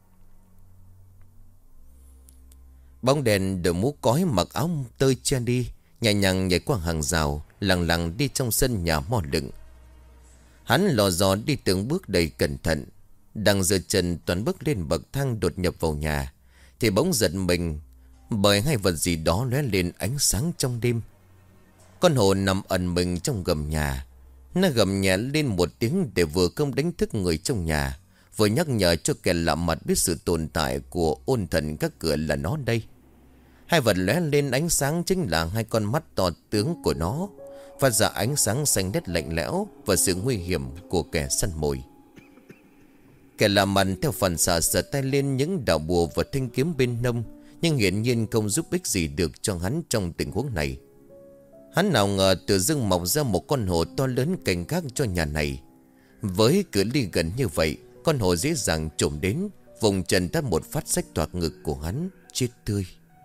S1: Bóng đèn đội mũ cói mặc áo tơi che đi, nhẹ nhàng nhảy qua hàng rào, lằng lằng đi trong sân nhà Mo Lựng. Hắn lò dò đi từng bước đầy cẩn thận. Đang giơ chân toàn bước lên bậc thang đột nhập vào nhà, thì bỗng giật mình bởi hai vật gì đó lóe lên ánh sáng trong đêm. Con hổ nằm ẩn mình trong gầm nhà. Nó gầm nhẹ lên một tiếng để vừa không đánh thức người trong nhà, vừa nhắc nhở cho kẻ lạ mặt biết sự tồn tại của ôn thần các cửa là nó đây. Hai vật lóe lên ánh sáng chính là hai con mắt to tướng của nó, phát ra ánh sáng xanh đét lạnh lẽo và sự nguy hiểm của kẻ săn mồi. Kẻ lạ mặt theo phản xạ giơ tay lên những đạo bùa và thanh kiếm bên hông, nhưng hiển nhiên không giúp ích gì được cho hắn trong tình huống này. Hắn nào ngờ tự dưng mọc ra một con hổ to lớn canh gác cho nhà này. Với cự ly gần như vậy, con hổ dễ dàng trồm đến, vùng chân tát một phát xách toạc ngực của hắn, chết tươi.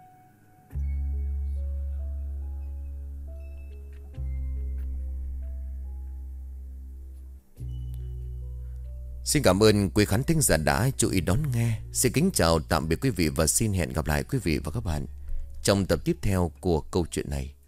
S1: Xin cảm ơn quý khán thính giả đã chú ý đón nghe. Xin kính chào tạm biệt quý vị và xin hẹn gặp lại quý vị và các bạn trong tập tiếp theo của câu chuyện này.